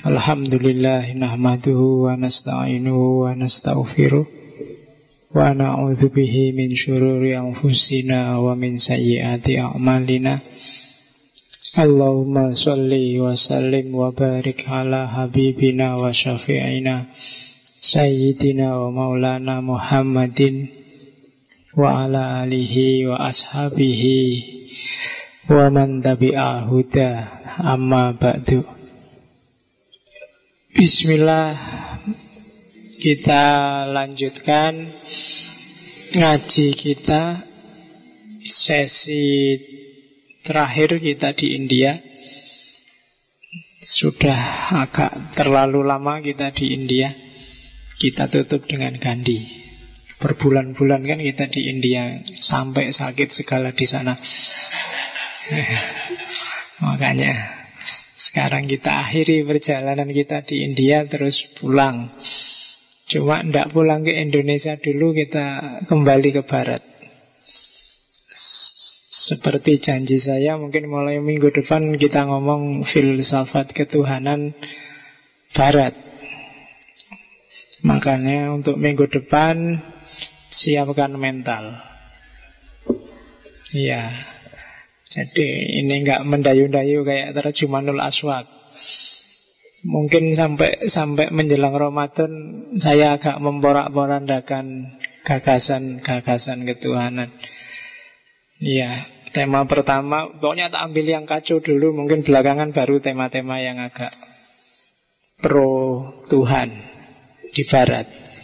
Alhamdulillah nahmaduhu wa nasta'inuhu wa nastaghfiruh wa na'udzu bihi min syururi anfusina wa min sayyiati a'malina. Allahumma sholli wa sallim wa barik ala habibina wa syafi'ina sayyidina wa maulana Muhammadin wa ala alihi wa ashabihi wa man tabi'a huda, amma ba'du. Bismillah, kita lanjutkan ngaji kita. Sesi terakhir kita di India. Sudah agak terlalu lama kita di India. Kita tutup dengan Gandhi. Berbulan-bulan kan kita di India, sampai sakit segala di sana. Makanya sekarang kita akhiri perjalanan kita di India, terus pulang. Cuma tidak pulang ke Indonesia dulu, kita kembali ke Barat. Seperti janji saya, mungkin mulai minggu depan kita ngomong filsafat ketuhanan Barat. Makanya untuk minggu depan siapkan mental. Iya. Jadi ini enggak mendayu-dayu kayak terjemahanul aswaq. Mungkin sampai menjelang Ramadan saya agak memporak-porandakan gagasan-gagasan ketuhanan. Iya, tema pertama pokoknya tak ambil yang kacau dulu, mungkin belakangan baru tema-tema yang agak pro Tuhan di Barat.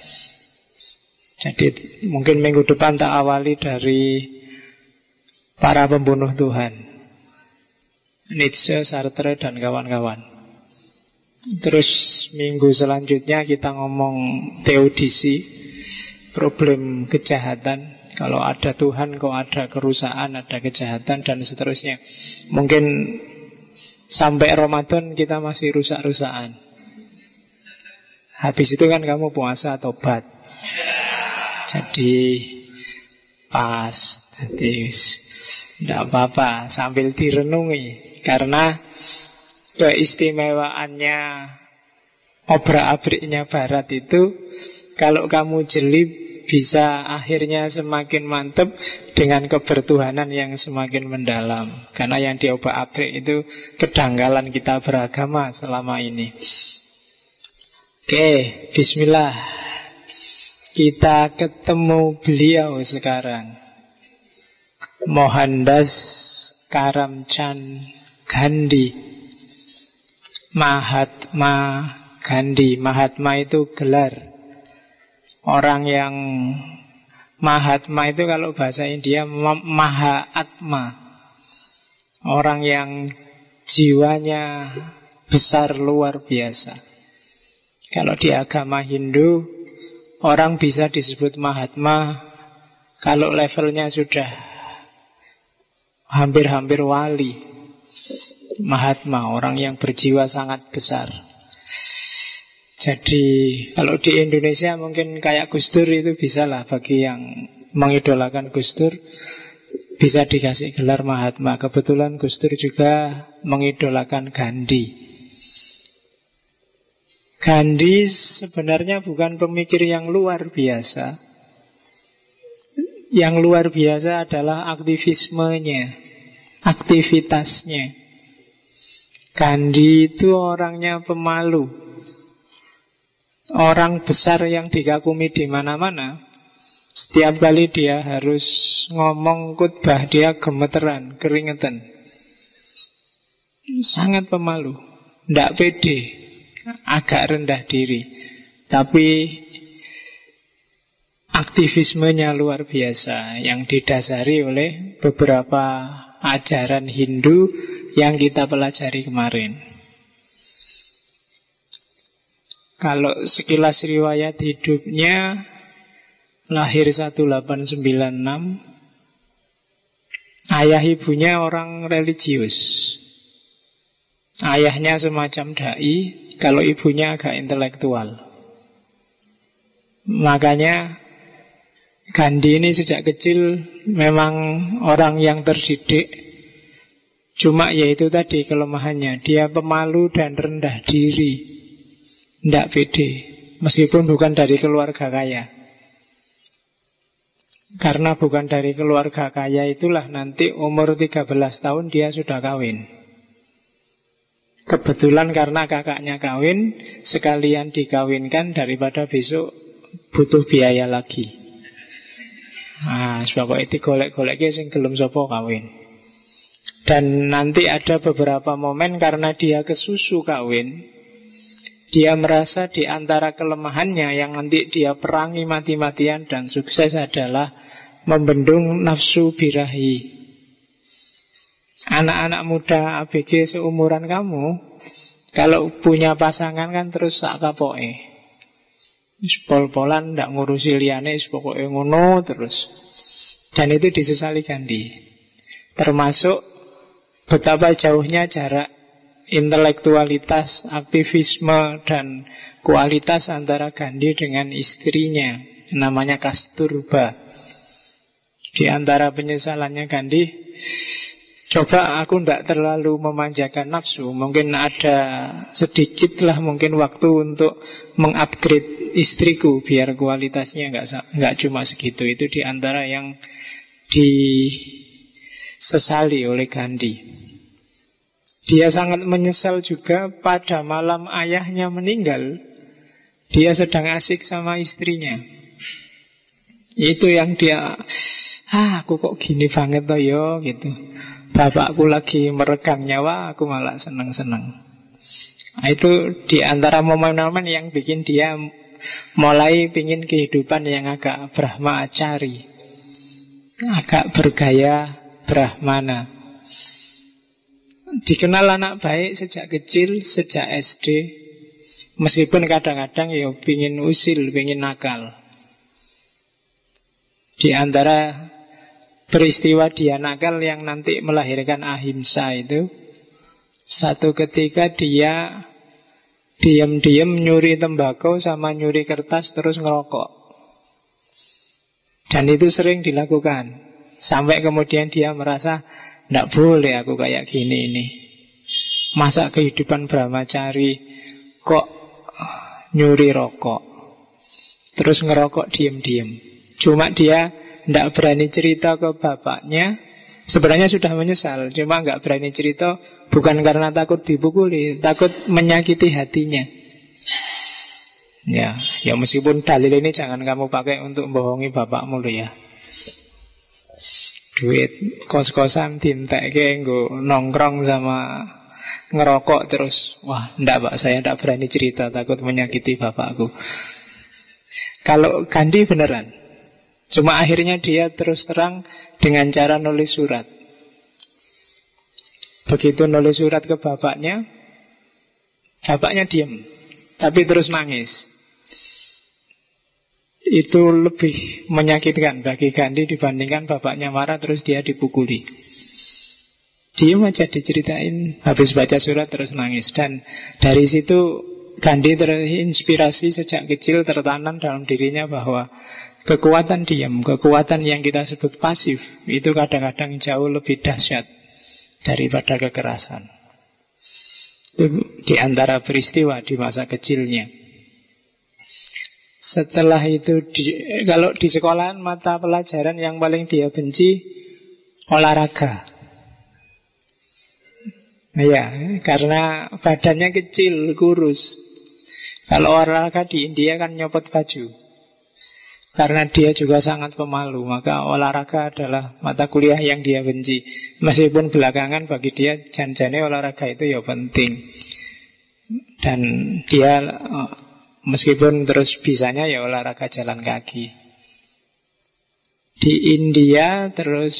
Jadi mungkin minggu depan tak awali dari para pembunuh Tuhan, Nietzsche, Sartre, dan kawan-kawan. Terus minggu selanjutnya kita ngomong teodisi, problem kejahatan. Kalau ada Tuhan kok ada kerusakan, ada kejahatan, dan seterusnya. Mungkin sampai Ramadan kita masih rusak-rusakan. Habis itu kan kamu puasa tobat. Jadi pas, jadi tidak apa-apa, sambil direnungi. Karena keistimewaannya obrak-abriknya Barat itu, kalau kamu jeli bisa akhirnya semakin mantap dengan kebertuhanan yang semakin mendalam. Karena yang diobrak-abrik itu kedangkalan kita beragama selama ini. Oke, bismillah. Kita ketemu beliau sekarang, Mohandas Karamchand Gandhi, Mahatma Gandhi. Mahatma itu gelar. Orang yang Mahatma itu kalau bahasa India Mahatma, orang yang jiwanya besar luar biasa. Kalau di agama Hindu, orang bisa disebut Mahatma kalau levelnya sudah hampir-hampir wali. Mahatma, orang yang berjiwa sangat besar. Jadi kalau di Indonesia mungkin kayak Gus Dur itu bisa lah, bagi yang mengidolakan Gus Dur bisa dikasih gelar Mahatma. Kebetulan Gus Dur juga mengidolakan Gandhi. Gandhi sebenarnya bukan pemikir yang luar biasa. Yang luar biasa adalah aktivismenya, aktivitasnya. Gandhi itu orangnya pemalu, orang besar yang dikagumi di mana-mana. Setiap kali dia harus ngomong khutbah, dia gemeteran, keringetan. Sangat pemalu, tidak pede, agak rendah diri. Tapi aktivismenya luar biasa, yang didasari oleh beberapa ajaran Hindu yang kita pelajari kemarin. Kalau sekilas riwayat hidupnya, lahir 1896, ayah ibunya orang religius. Ayahnya semacam dai, kalau ibunya agak intelektual. Makanya Gandhi ini sejak kecil memang orang yang terdidik. Cuma yaitu tadi kelemahannya, dia pemalu dan rendah diri. Tidak pede, meskipun bukan dari keluarga kaya. Karena bukan dari keluarga kaya itulah nanti umur 13 tahun dia sudah kawin. Kebetulan karena kakaknya kawin, sekalian dikawinkan daripada besok butuh biaya lagi. Nah, sebab itu golek-goleknya sing gelem sapa kawin. Dan nanti ada beberapa momen karena dia kesusu kawin, dia merasa di antara kelemahannya yang nanti dia perangi mati-matian dan sukses adalah membendung nafsu birahi. Anak-anak muda ABG seumuran kamu, kalau punya pasangan kan terus sak kapoke. Pol-polan ndak ngurusi liyane, pokoke ngono terus. Dan itu disesali Gandhi. Termasuk betapa jauhnya jarak intelektualitas, aktivisme, dan kualitas antara Gandhi dengan istrinya, namanya Kasturba. Di antara penyesalannya Gandhi, coba aku tidak terlalu memanjakan nafsu. Mungkin ada sedikit lah mungkin waktu untuk mengupgrade istriku biar kualitasnya nggak cuma segitu. Itu di antara yang disesali oleh Gandhi. Dia sangat menyesal juga pada malam ayahnya meninggal, dia sedang asik sama istrinya. Itu yang dia, aku kok gini banget toh yo gitu. Bapakku lagi meregang nyawa, aku malah seneng-seneng. Nah, itu di antara momen-momen yang bikin dia mulai pingin kehidupan yang agak Brahma Acari, agak bergaya Brahmana. Dikenal anak baik sejak kecil, sejak SD. Meskipun kadang-kadang ya pingin usil, pingin nakal. Di antara peristiwa dia nakal yang nanti melahirkan ahimsa itu, satu ketika dia diam-diam nyuri tembakau sama nyuri kertas terus ngerokok. Dan itu sering dilakukan. Sampai kemudian dia merasa, tidak boleh aku kayak gini ini. Masa kehidupan brahmacari kok nyuri rokok, terus ngerokok diam-diam. Cuma dia tidak berani cerita ke bapaknya. Sebenarnya sudah menyesal, cuma nggak berani cerita bukan karena takut dipukuli, takut menyakiti hatinya. Ya meskipun dalil ini jangan kamu pakai untuk membohongi bapakmu loh ya. Duit kos-kosan dintekke nggo nongkrong sama ngerokok terus. Wah, ndak Pak, saya ndak berani cerita takut menyakiti bapakku. Kalau Gandhi beneran. Cuma akhirnya dia terus terang dengan cara nulis surat. Begitu nulis surat ke bapaknya, bapaknya diam, tapi terus nangis. Itu lebih menyakitkan bagi Gandhi dibandingkan bapaknya marah terus dia dipukuli. Diam aja diceritain, habis baca surat terus nangis. Dan dari situ Gandhi terinspirasi sejak kecil, tertanam dalam dirinya bahwa kekuatan diam, kekuatan yang kita sebut pasif, itu kadang-kadang jauh lebih dahsyat daripada kekerasan. Itu di antara peristiwa di masa kecilnya. Setelah itu kalau di sekolahan mata pelajaran yang paling dia benci olahraga. Ya, karena badannya kecil, kurus. Kalau olahraga di India kan nyopot baju. Karena dia juga sangat pemalu, maka olahraga adalah mata kuliah yang dia benci. Meskipun belakangan bagi dia jan-jane olahraga itu ya penting. Dan dia meskipun terus bisanya ya olahraga jalan kaki. Di India terus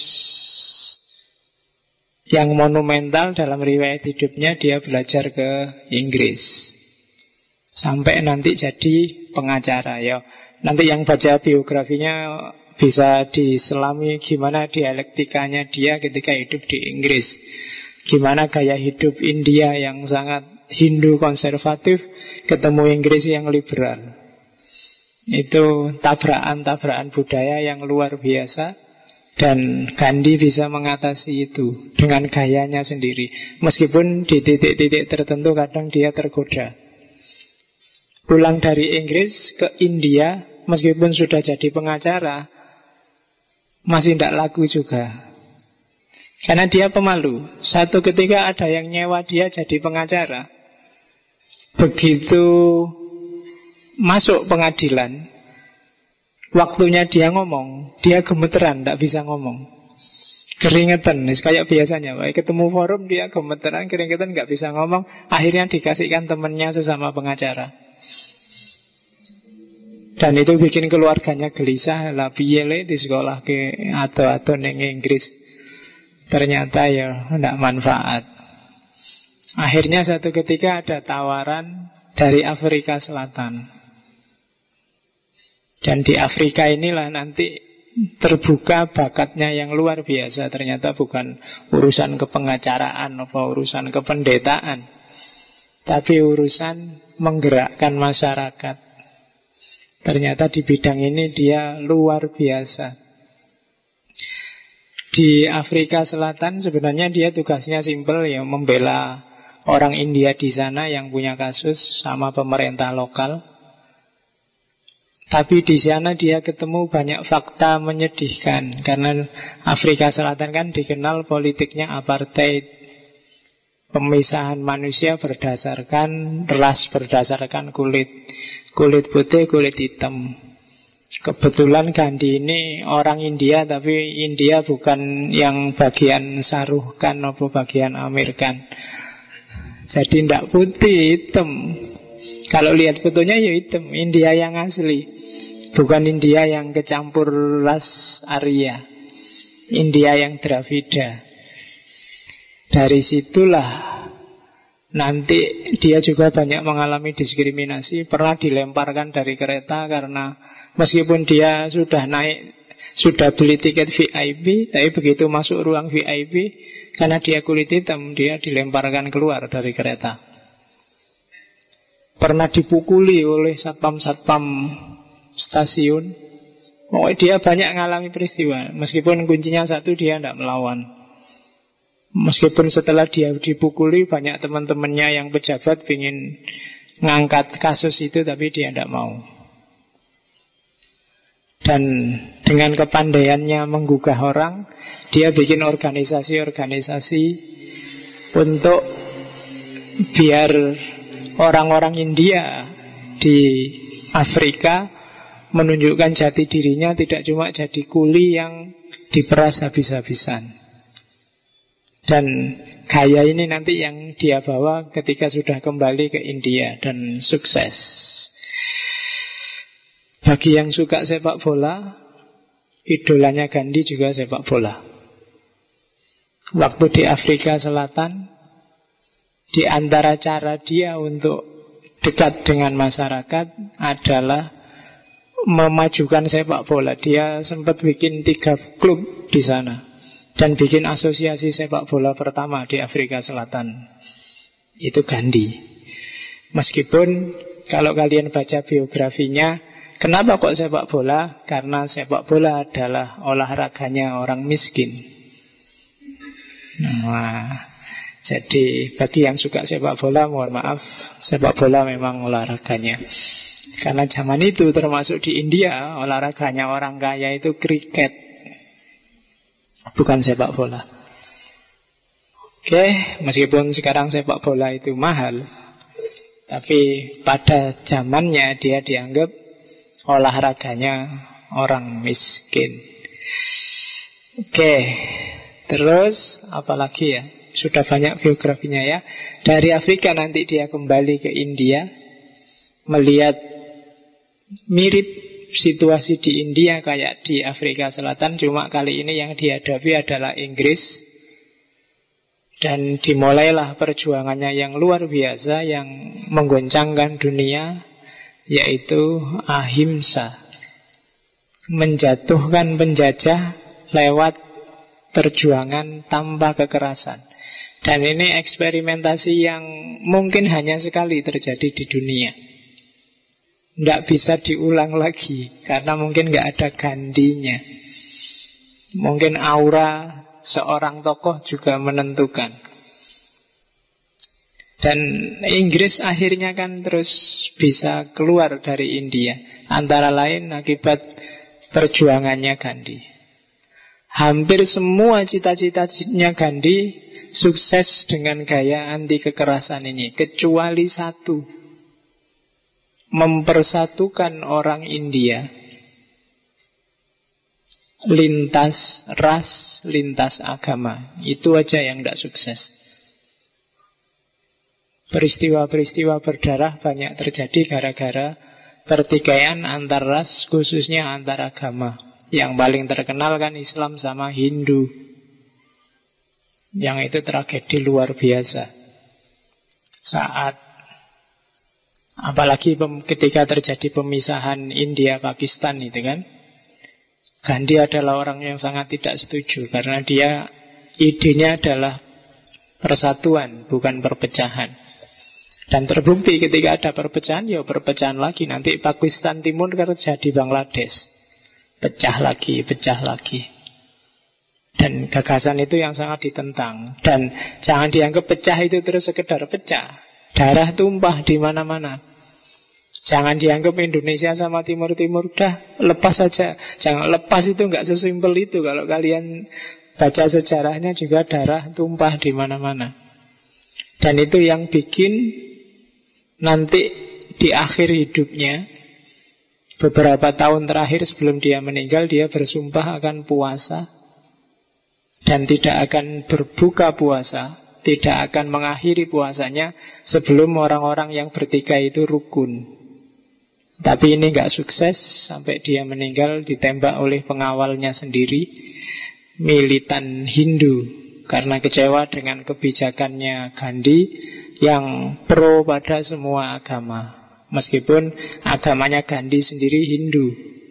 yang monumental dalam riwayat hidupnya, dia belajar ke Inggris sampai nanti jadi pengacara ya. Nanti yang baca biografinya bisa diselami gimana dialektikanya dia ketika hidup di Inggris. Gimana gaya hidup India yang sangat Hindu konservatif ketemu Inggris yang liberal. Itu tabrakan-tabrakan budaya yang luar biasa. Dan Gandhi bisa mengatasi itu dengan gayanya sendiri. Meskipun di titik-titik tertentu kadang dia tergoda. pulang dari Inggris ke India, meskipun sudah jadi pengacara, masih tidak laku juga. Karena dia pemalu. Satu ketika ada yang nyewa dia jadi pengacara. Begitu masuk pengadilan, waktunya dia ngomong, dia gemeteran, tidak bisa ngomong. Keringetan, kayak biasanya. Ketemu forum dia gemeteran, keringetan, nggak bisa ngomong. Akhirnya dikasihkan temannya sesama pengacara. Dan itu bikin keluarganya gelisah. Lah piye di sekolah ke atau neng Inggris. Ternyata ya tidak manfaat. Akhirnya satu ketika ada tawaran dari Afrika Selatan. Dan di Afrika inilah nanti terbuka bakatnya yang luar biasa. Ternyata bukan urusan kepengacaraan atau urusan kependetaan, tapi urusan menggerakkan masyarakat. Ternyata di bidang ini dia luar biasa. Di Afrika Selatan sebenarnya dia tugasnya simpel, ya, membela orang India di sana yang punya kasus sama pemerintah lokal. Tapi di sana dia ketemu banyak fakta menyedihkan. Karena Afrika Selatan kan dikenal politiknya apartheid, pemisahan manusia berdasarkan ras, berdasarkan kulit. Kulit putih, kulit hitam. Kebetulan Gandhi ini orang India, tapi India bukan yang bagian Saruhkan atau bagian Amerikan. Jadi tidak putih, hitam. Kalau lihat fotonya ya hitam, India yang asli. Bukan India yang kecampur ras Arya, India yang Dravida. Dari situlah nanti dia juga banyak mengalami diskriminasi. Pernah dilemparkan dari kereta karena meskipun dia sudah naik, sudah beli tiket VIP, tapi begitu masuk ruang VIP, karena dia kulit hitam, dia dilemparkan keluar dari kereta. Pernah dipukuli oleh satpam-satpam stasiun. Pokoknya dia banyak mengalami peristiwa. Meskipun kuncinya satu, dia tidak melawan. Meskipun setelah dia dipukuli, banyak teman-temannya yang pejabat ingin ngangkat kasus itu, tapi dia tidak mau. Dan dengan kepandaiannya menggugah orang, dia bikin organisasi-organisasi untuk biar orang-orang India di Afrika menunjukkan jati dirinya, tidak cuma jadi kuli yang diperas habis-habisan. Dan gaya ini nanti yang dia bawa ketika sudah kembali ke India dan sukses. Bagi yang suka sepak bola, idolanya Gandhi juga sepak bola. Waktu di Afrika Selatan, di antara cara dia untuk dekat dengan masyarakat adalah memajukan sepak bola. Dia sempat bikin 3 klub di sana dan bikin asosiasi sepak bola pertama di Afrika Selatan. Itu Gandhi. Meskipun kalau kalian baca biografinya, kenapa kok sepak bola? Karena sepak bola adalah olahraganya orang miskin. Nah, jadi bagi yang suka sepak bola, mohon maaf, sepak bola memang olahraganya. Karena zaman itu termasuk di India, olahraganya orang kaya itu kriket, bukan sepak bola. Oke, meskipun sekarang sepak bola itu mahal, tapi pada zamannya dia dianggap olahraganya orang miskin. Oke, terus apalagi ya? Sudah banyak biografinya ya. Dari Afrika nanti dia kembali ke India, melihat mirip situasi di India kayak di Afrika Selatan, cuma kali ini yang dihadapi adalah Inggris. Dan dimulailah perjuangannya yang luar biasa, yang menggoncangkan dunia, yaitu ahimsa. Menjatuhkan penjajah lewat perjuangan tanpa kekerasan. Dan ini eksperimentasi yang mungkin hanya sekali terjadi di dunia. Tidak bisa diulang lagi, karena mungkin nggak ada Gandhinya. Mungkin aura seorang tokoh juga menentukan. Dan Inggris akhirnya kan terus bisa keluar dari India, antara lain akibat perjuangannya Gandhi. Hampir semua cita-citanya Gandhi sukses dengan gaya anti kekerasan ini, kecuali satu: mempersatukan orang India lintas ras, lintas agama. Itu aja yang tidak sukses. Peristiwa-peristiwa berdarah banyak terjadi gara-gara pertikaian antar ras, khususnya antar agama. Yang paling terkenal kan Islam sama Hindu. Yang itu tragedi luar biasa. Saat apalagi ketika terjadi pemisahan India-Pakistan itu kan, Gandhi adalah orang yang sangat tidak setuju, karena dia idenya adalah persatuan, bukan perpecahan. Dan terbukti ketika ada perpecahan, ya perpecahan lagi. Nanti Pakistan Timur kan jadi Bangladesh, pecah lagi, pecah lagi. Dan gagasan itu yang sangat ditentang. Dan jangan dianggap pecah itu terus sekedar pecah. Darah tumpah di mana-mana. Jangan dianggap Indonesia sama Timur-Timur udah lepas saja. Jangan lepas, itu nggak sesimpel itu. Kalau kalian baca sejarahnya juga darah tumpah di mana-mana. Dan itu yang bikin nanti di akhir hidupnya, beberapa tahun terakhir sebelum dia meninggal, dia bersumpah akan puasa dan tidak akan berbuka puasa, tidak akan mengakhiri puasanya sebelum orang-orang yang bertikai itu rukun. Tapi ini gak sukses, sampai dia meninggal ditembak oleh pengawalnya sendiri, militan Hindu, karena kecewa dengan kebijakannya Gandhi yang pro pada semua agama, meskipun agamanya Gandhi sendiri Hindu.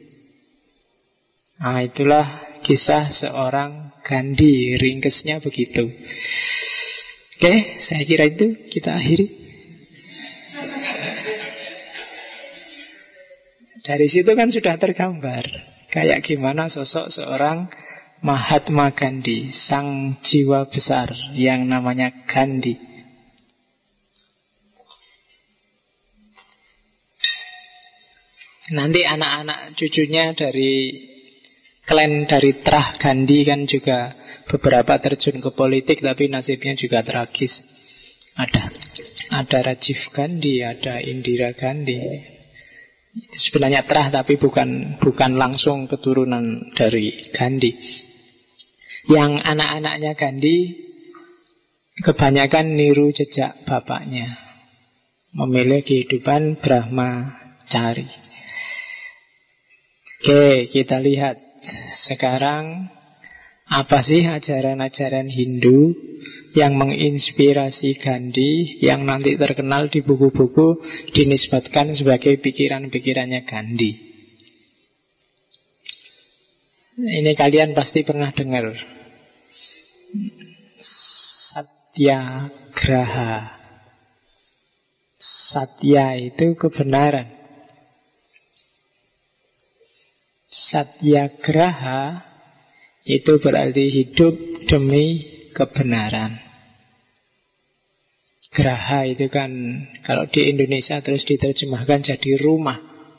Nah, itulah kisah seorang Gandhi, ringkesnya begitu. Oke, saya kira itu kita akhiri. Dari situ kan sudah tergambar kayak gimana sosok seorang Mahatma Gandhi, sang jiwa besar yang namanya Gandhi. Nanti anak-anak cucunya dari klan dari Trah Gandhi kan juga beberapa terjun ke politik, tapi nasibnya juga tragis. Ada Rajiv Gandhi, ada Indira Gandhi. Sebenarnya Trah tapi bukan langsung keturunan dari Gandhi. Yang anak-anaknya Gandhi kebanyakan niru jejak bapaknya, memilih kehidupan Brahmacari. Oke, kita lihat sekarang apa sih ajaran-ajaran Hindu yang menginspirasi Gandhi, yang nanti terkenal di buku-buku dinisbatkan sebagai pikiran-pikirannya Gandhi. Ini kalian pasti pernah dengar Satyagraha. Satya itu kebenaran. Satyagraha itu berarti hidup demi kebenaran. Graha itu kan kalau di Indonesia terus diterjemahkan jadi rumah.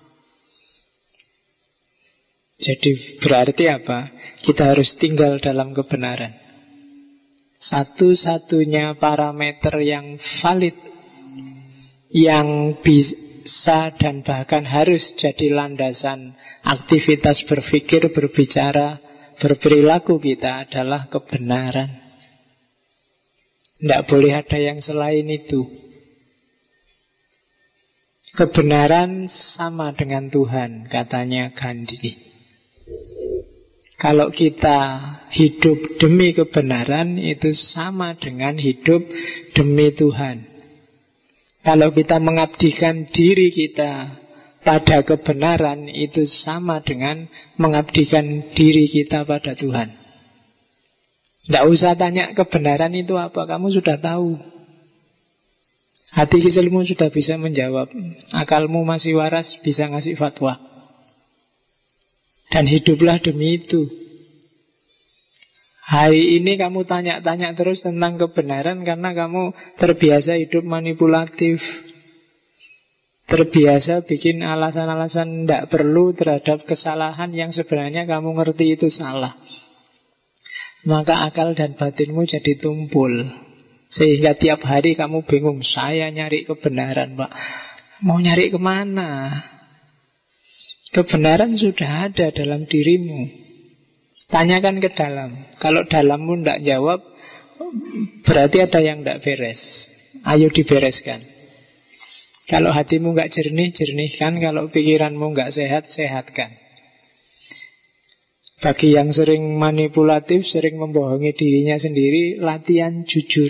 Jadi berarti apa? Kita harus tinggal dalam kebenaran. Satu-satunya parameter yang valid, yang bisa dan bahkan harus jadi landasan aktivitas berpikir, berbicara, berperilaku kita adalah kebenaran. Tidak boleh ada yang selain itu. Kebenaran sama dengan Tuhan, katanya Gandhi. Kalau kita hidup demi kebenaran, itu sama dengan hidup demi Tuhan. Kalau kita mengabdikan diri kita pada kebenaran, itu sama dengan mengabdikan diri kita pada Tuhan. Tidak usah tanya kebenaran itu apa, kamu sudah tahu. Hati kecilmu sudah bisa menjawab. Akalmu masih waras, bisa ngasih fatwa. Dan hiduplah demi itu. Hari ini kamu tanya-tanya terus tentang kebenaran karena kamu terbiasa hidup manipulatif, terbiasa bikin alasan-alasan tidak perlu terhadap kesalahan yang sebenarnya kamu ngerti itu salah. Maka akal dan batinmu jadi tumpul, sehingga tiap hari kamu bingung, saya nyari kebenaran Pak, mau nyari kemana? Kebenaran sudah ada dalam dirimu. Tanyakan ke dalam. Kalau dalammu tidak jawab, berarti ada yang tidak beres. Ayo dibereskan. Kalau hatimu nggak jernih, jernihkan. Kalau pikiranmu nggak sehat, sehatkan. Bagi yang sering manipulatif, sering membohongi dirinya sendiri, latihan jujur.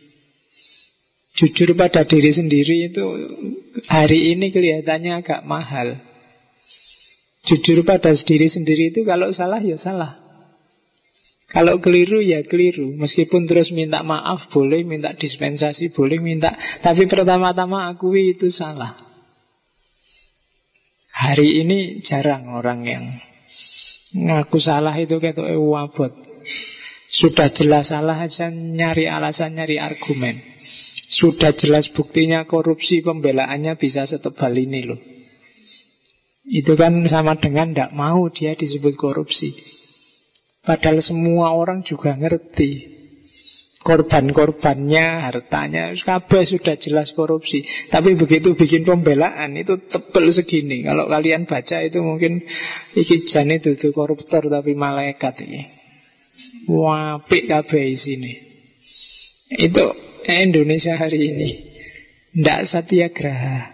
Jujur pada diri sendiri itu hari ini kelihatannya agak mahal. Jujur pada diri sendiri itu kalau salah ya salah, kalau keliru ya keliru. Meskipun terus minta maaf boleh, minta dispensasi boleh, tapi pertama-tama akui itu salah. Hari ini jarang orang yang ngaku salah itu kayak wabot. Sudah jelas salah aja nyari alasan, nyari argumen. Sudah jelas buktinya korupsi, pembelaannya bisa setebal ini loh. Itu kan sama dengan tidak mau dia disebut korupsi. Padahal semua orang juga ngerti korban-korbannya, hartanya, kabeh sudah jelas korupsi. Tapi begitu bikin pembelaan itu tebel segini. Kalau kalian baca itu mungkin iki jane dudu koruptor tapi malaikat ini. Wapik kabeh isine. Itu Indonesia hari ini. Ndak satyagraha.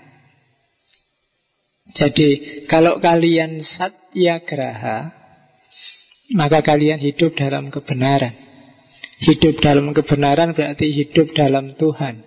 Jadi kalau kalian satyagraha, maka kalian hidup dalam kebenaran. Hidup dalam kebenaran berarti hidup dalam Tuhan.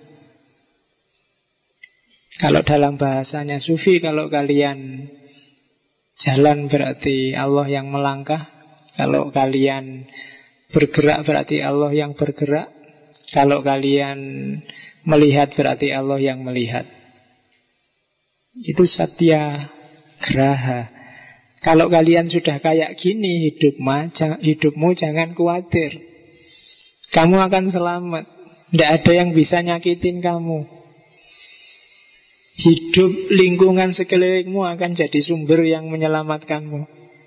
Kalau dalam bahasanya Sufi, kalau kalian jalan berarti Allah yang melangkah. Kalau kalian bergerak berarti Allah yang bergerak. Kalau kalian melihat berarti Allah yang melihat. Itu satyagraha. Kalau kalian sudah kayak gini hidupmu jangan khawatir. Kamu akan selamat. Tidak ada yang bisa nyakitin kamu. Hidup lingkungan sekelilingmu akan jadi sumber yang menyelamatkanmu.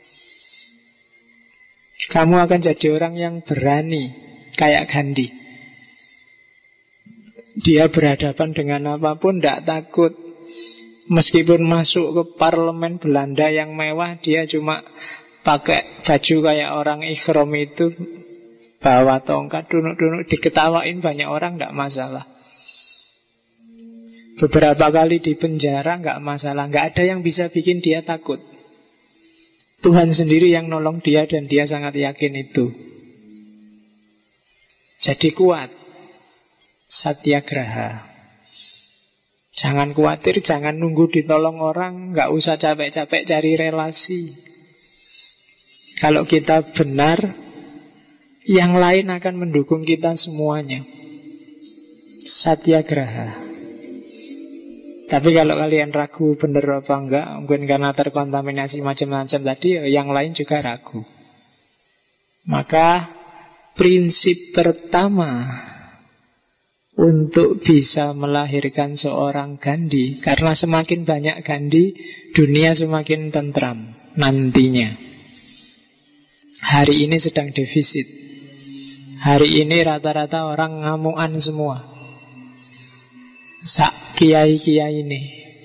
Kamu akan jadi orang yang berani, kayak Gandhi. Dia berhadapan dengan apapun tidak takut. Meskipun masuk ke parlemen Belanda yang mewah, dia cuma pakai baju kayak orang ikhram itu, bawa tongkat, duduk-duduk, diketawain banyak orang, tidak masalah. Beberapa kali di penjara, nggak masalah. Nggak ada yang bisa bikin dia takut. Tuhan sendiri yang nolong dia dan dia sangat yakin itu. Jadi kuat. Satyagraha. Jangan khawatir, jangan nunggu ditolong orang, nggak usah capek-capek cari relasi. Kalau kita benar, yang lain akan mendukung kita semuanya. Satyagraha. Tapi kalau kalian ragu benar apa enggak, mungkin karena terkontaminasi macam-macam tadi, yang lain juga ragu. Maka prinsip pertama untuk bisa melahirkan seorang Gandhi, karena semakin banyak Gandhi, dunia semakin tentram nantinya. Hari ini sedang defisit. Hari ini rata-rata orang ngamuan semua. Sak kiai-kiai ini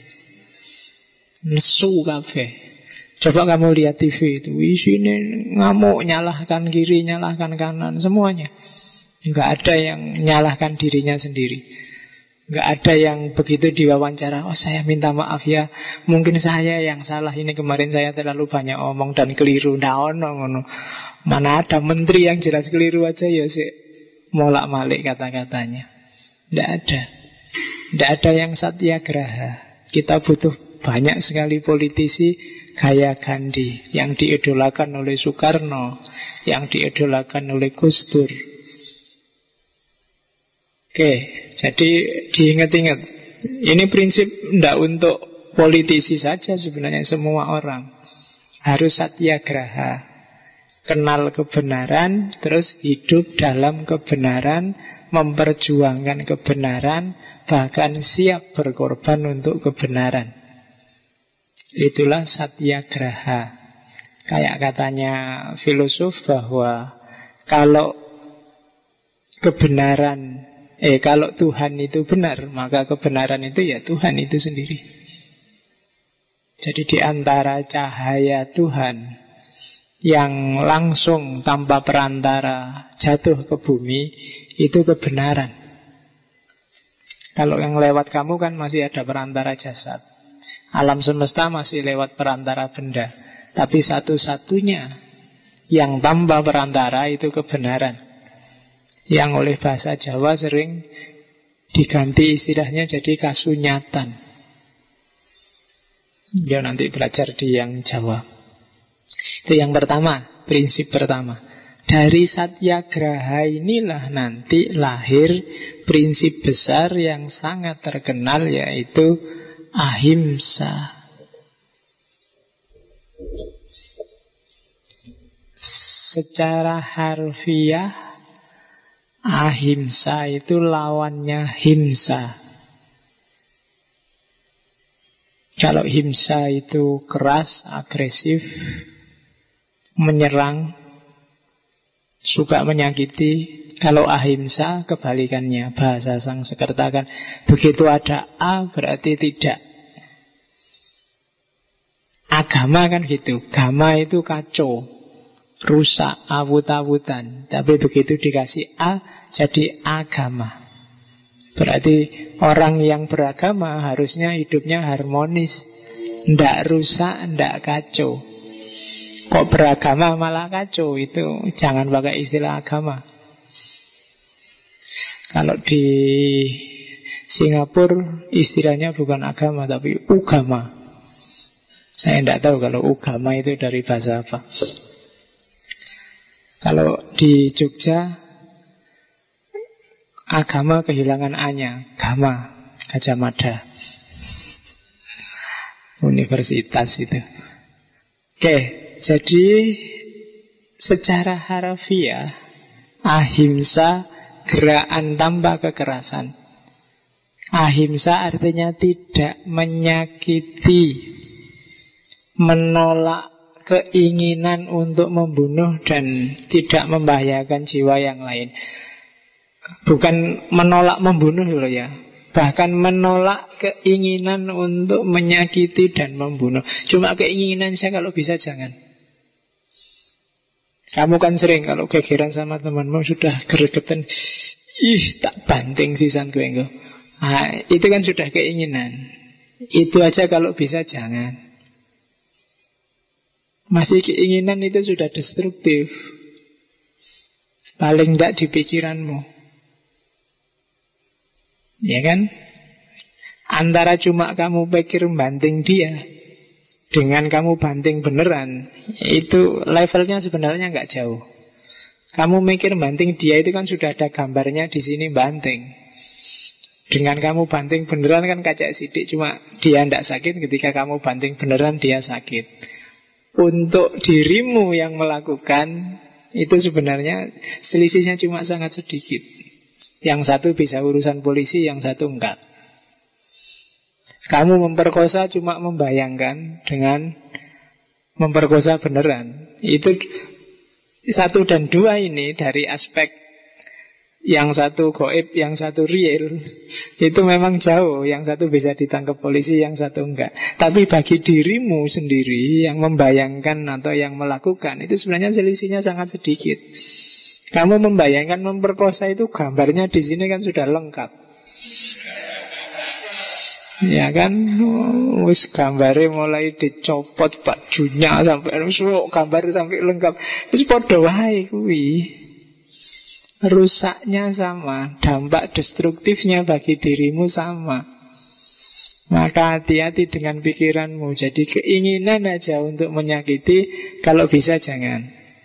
nesu kabeh. Coba kamu lihat TV itu, isinya ngamuk, nyalahkan kiri, nyalahkan kanan, semuanya. Nggak ada yang nyalahkan dirinya sendiri. Nggak ada yang begitu diwawancara, oh saya minta maaf ya, mungkin saya yang salah ini, kemarin saya terlalu banyak omong dan keliru. Mana ada menteri yang jelas keliru aja ya sih molak-malik kata-katanya. Nggak ada. Nggak ada yang satyagraha. Kita butuh banyak sekali politisi gaya Gandhi, yang diidolakan oleh Soekarno, yang diidolakan oleh Gus Dur. Oke, jadi diingat-ingat. Ini prinsip tidak untuk politisi saja sebenarnya, semua orang harus satyagraha. kenal kebenaran, terus hidup dalam kebenaran, memperjuangkan kebenaran, bahkan siap berkorban untuk kebenaran. Itulah satyagraha. Kayak katanya filosof bahwa kalau kebenaran, kalau Tuhan itu benar, maka kebenaran itu ya Tuhan itu sendiri. Jadi di antara cahaya Tuhan yang langsung tanpa perantara jatuh ke bumi, itu kebenaran. Kalau yang lewat kamu kan masih ada perantara jasad. Alam semesta masih lewat perantara benda. Tapi satu-satunya yang tanpa perantara itu kebenaran, yang oleh bahasa Jawa sering diganti istilahnya jadi kasunyatan. Ya nanti belajar di yang Jawa. Itu yang pertama, prinsip pertama. Dari satyagraha inilah nanti lahir prinsip besar yang sangat terkenal, yaitu ahimsa. Secara harfiah, ahimsa itu lawannya himsa. Kalau himsa itu keras, agresif, menyerang, suka menyakiti. Kalau ahimsa kebalikannya. Bahasa Sanskerta kan begitu ada A berarti tidak. Agama kan gitu. Gama itu kacau, rusak, awut-awutan. Tapi begitu dikasih A jadi agama. Berarti orang yang beragama harusnya hidupnya harmonis, ndak rusak, ndak kacau. Kok beragama malah kacau, itu jangan pakai istilah agama. Kalau di Singapura istilahnya bukan agama tapi ugama. Saya tidak tahu kalau ugama itu dari bahasa apa. Kalau di Jogja, agama kehilangan A-nya, Gama, Gajah Mada, universitas itu. Oke, jadi secara harfiah ahimsa gerakan tanpa kekerasan. Ahimsa artinya tidak menyakiti, menolak keinginan untuk membunuh dan tidak membahayakan jiwa yang lain. Bukan menolak membunuh loh ya, bahkan menolak keinginan untuk menyakiti dan membunuh. Cuma keinginan saya kalau bisa jangan. Kamu kan sering kalau gegeran sama temanmu sudah gregetan, tak banting sisan gue enggak. Nah, itu kan sudah keinginan. Itu aja kalau bisa jangan. Masih keinginan itu sudah destruktif. Paling tidak di pikiranmu. Ya kan? Antara cuma kamu pikir banting dia dengan kamu banting beneran, itu levelnya sebenarnya nggak jauh. Kamu mikir banting dia itu kan sudah ada gambarnya di sini banting. Dengan kamu banting beneran kan kacak sidik, cuma dia tidak sakit. Ketika kamu banting beneran dia sakit. Untuk dirimu yang melakukan itu sebenarnya selisihnya cuma sangat sedikit. Yang satu bisa urusan polisi, yang satu enggak. Kamu memperkosa cuma membayangkan dengan memperkosa beneran. Itu 1 dan 2 ini dari aspek yang satu goib, yang satu real, itu memang jauh. Yang satu bisa ditangkap polisi, yang satu enggak. Tapi bagi dirimu sendiri yang membayangkan atau yang melakukan, itu sebenarnya selisihnya sangat sedikit. Kamu membayangkan memperkosa itu gambarnya di sini kan sudah lengkap. Ya kan, wis gambare mulai dicopot bajunya sampai gambar sampai lengkap. Wis padha wae kuwi. Rusaknya sama, dampak destruktifnya bagi dirimu sama. Maka hati-hati dengan pikiranmu. Jadi keinginan aja untuk menyakiti, kalau bisa jangan.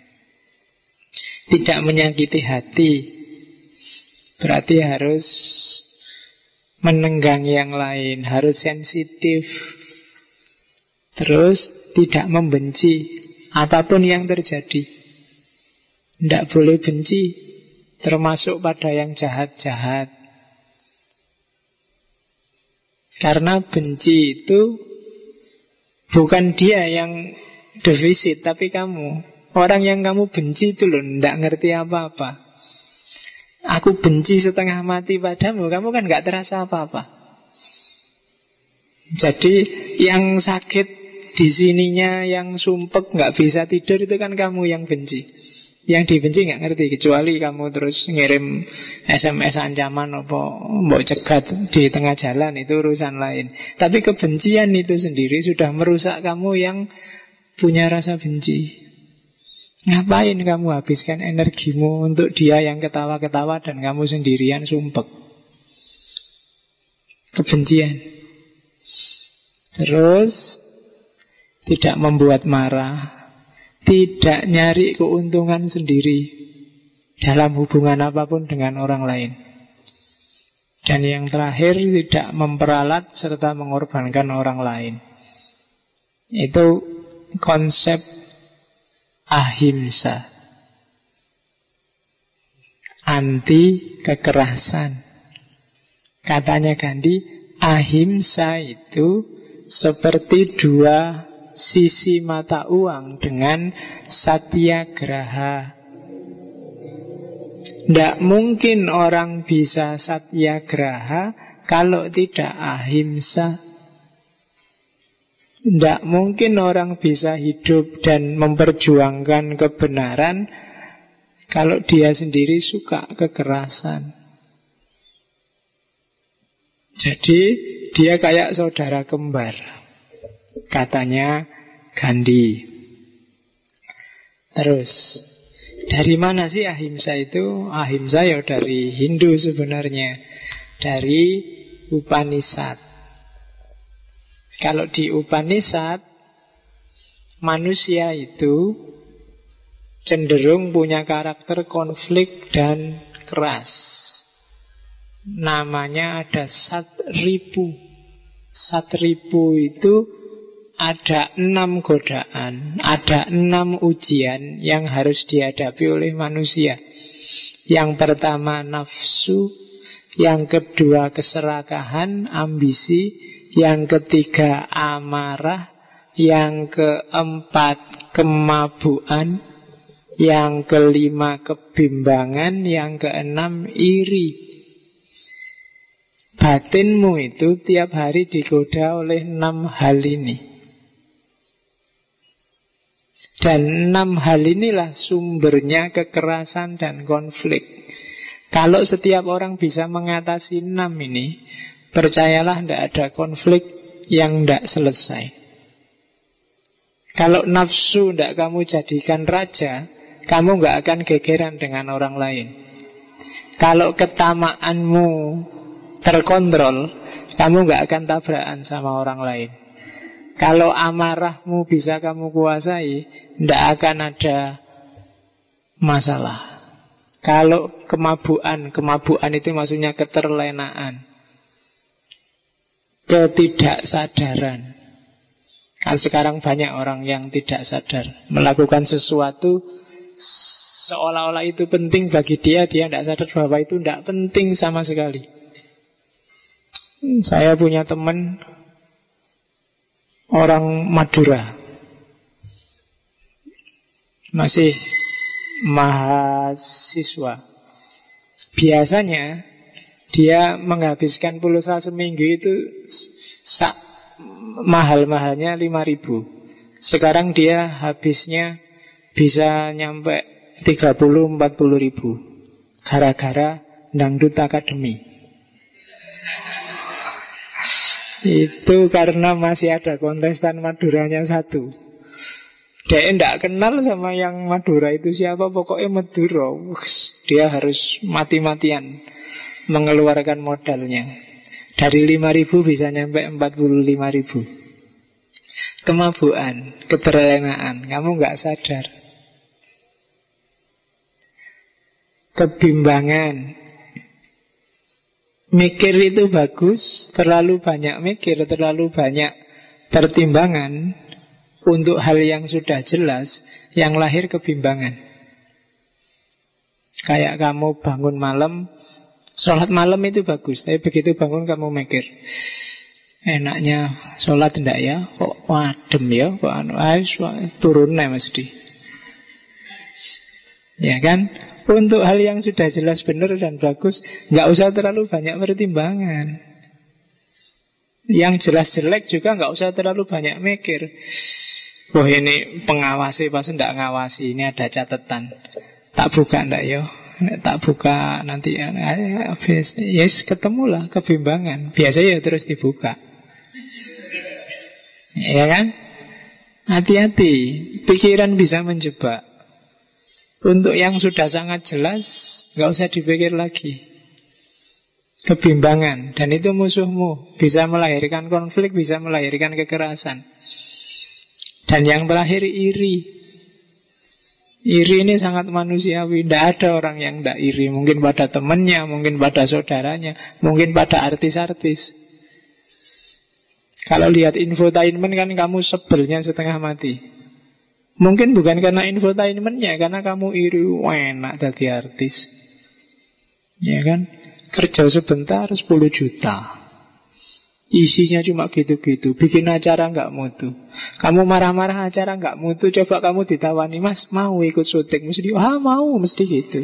Tidak menyakiti hati, berarti harus menenggang yang lain, harus sensitif. Terus tidak membenci apapun yang terjadi. Tidak boleh benci, termasuk pada yang jahat-jahat. Karena benci itu bukan dia yang defisit, tapi kamu. Orang yang kamu benci itu loh tidak ngerti apa-apa. Aku benci setengah mati padamu, kamu kan gak terasa apa-apa. Jadi yang sakit di sininya, yang sumpek gak bisa tidur, itu kan kamu yang benci. Yang dibenci gak ngerti, kecuali kamu terus ngirim SMS ancaman apa mau cegat di tengah jalan, itu urusan lain. Tapi kebencian itu sendiri sudah merusak kamu yang punya rasa benci. Ngapain kamu habiskan energimu untuk dia yang ketawa-ketawa dan kamu sendirian sumpek? Kebencian. Terus tidak membuat marah, tidak nyari keuntungan sendiri dalam hubungan apapun dengan orang lain. Dan yang terakhir, tidak memperalat serta mengorbankan orang lain. Itu konsep ahimsa, anti kekerasan. Katanya Gandhi, ahimsa itu seperti dua sisi mata uang dengan satyagraha. Tidak mungkin orang bisa satyagraha kalau tidak ahimsa. Tidak mungkin orang bisa hidup dan memperjuangkan kebenaran kalau dia sendiri suka kekerasan. Jadi dia kayak saudara kembar, katanya Gandhi. Terus, dari mana sih ahimsa itu? Ahimsa ya dari Hindu sebenarnya, dari Upanishad. Kalau di Upanishad, manusia itu cenderung punya karakter konflik dan keras. Namanya ada Satripu. Satripu itu ada 6 godaan, ada 6 ujian yang harus dihadapi oleh manusia. Yang pertama nafsu, yang kedua keserakahan, ambisi, yang ketiga amarah, yang keempat kemabuan, yang kelima kebimbangan, yang keenam iri. Batinmu itu tiap hari digoda oleh 6 hal ini. Dan 6 hal inilah sumbernya kekerasan dan konflik. Kalau setiap orang bisa mengatasi 6 ini, percayalah tidak ada konflik yang tidak selesai. Kalau nafsu tidak kamu jadikan raja, kamu nggak akan gegeran dengan orang lain. Kalau ketamaanmu terkontrol, kamu nggak akan tabrakan sama orang lain. Kalau amarahmu bisa kamu kuasai, tidak akan ada masalah. Kalau kemabuan itu maksudnya keterlenaan, ketidaksadaran. Kan sekarang banyak orang yang tidak sadar, melakukan sesuatu seolah-olah itu penting bagi dia tidak sadar bahwa itu tidak penting sama sekali. Saya punya teman orang Madura, masih mahasiswa. Biasanya dia menghabiskan pulsa seminggu itu mahal-mahalnya 5.000. Sekarang dia habisnya bisa nyampe 30-40 ribu gara-gara Dangdut Academy. Itu karena masih ada kontestan Maduranya satu. Dia tidak kenal sama yang Madura itu siapa, pokoknya Madura. Dia harus mati-matian mengeluarkan modalnya. Dari 5.000 bisa nyampe 45.000. Kemabuan, keterlenaan, kamu nggak sadar. Kebimbangan, mikir itu bagus, terlalu banyak mikir, terlalu banyak pertimbangan untuk hal yang sudah jelas, yang lahir kebimbangan. Kayak kamu bangun malam, sholat malam itu bagus, tapi begitu bangun kamu mikir, enaknya sholat enggak ya? Kok adem ya? Kok turun mesti. Ya kan? Untuk hal yang sudah jelas benar dan bagus, nggak usah terlalu banyak pertimbangan. Yang jelas jelek juga nggak usah terlalu banyak mikir. Wah ini pengawasi pas enggak ngawasi, ini ada catatan. Tak buka enggak ya? Tak buka nanti yes, ketemulah kebimbangan. Biasanya ya terus dibuka. Ya kan? Hati-hati, pikiran bisa menjebak. Untuk yang sudah sangat jelas, nggak usah dipikir lagi. Kebimbangan, dan itu musuhmu. Bisa melahirkan konflik, bisa melahirkan kekerasan. Dan yang terakhir iri. Iri ini sangat manusiawi. Tidak ada orang yang tidak iri. Mungkin pada temannya, mungkin pada saudaranya, mungkin pada artis-artis. Kalau lihat infotainment kan kamu sebelnya setengah mati. Mungkin bukan karena infotainmentnya, karena kamu iri. Wah, enak jadi artis. Ya kan? Kerja sebentar 10 juta. Isinya cuma gitu-gitu. Bikin acara nggak mutu. Kamu marah-marah acara nggak mutu. Coba kamu ditawani, Mas mau ikut syuting? Mesti, mau, mesti gitu.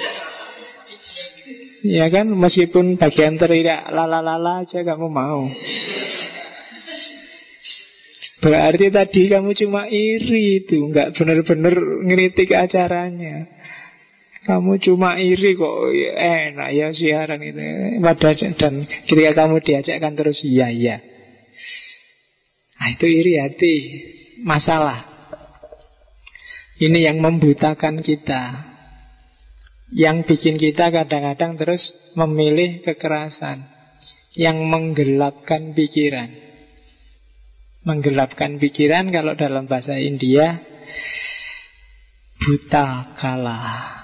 Ya kan? Meskipun bagian teriak lala-lala aja kamu mau. Berarti tadi kamu cuma iri itu, nggak benar-benar ngeritik acaranya. Kamu cuma iri kok, enak ya siaran itu. Dan ketika kamu diajakkan terus iya. Nah, itu iri hati, masalah. Ini yang membutakan kita, yang bikin kita kadang-kadang terus memilih kekerasan, yang menggelapkan pikiran. Menggelapkan pikiran kalau dalam bahasa India buta kala.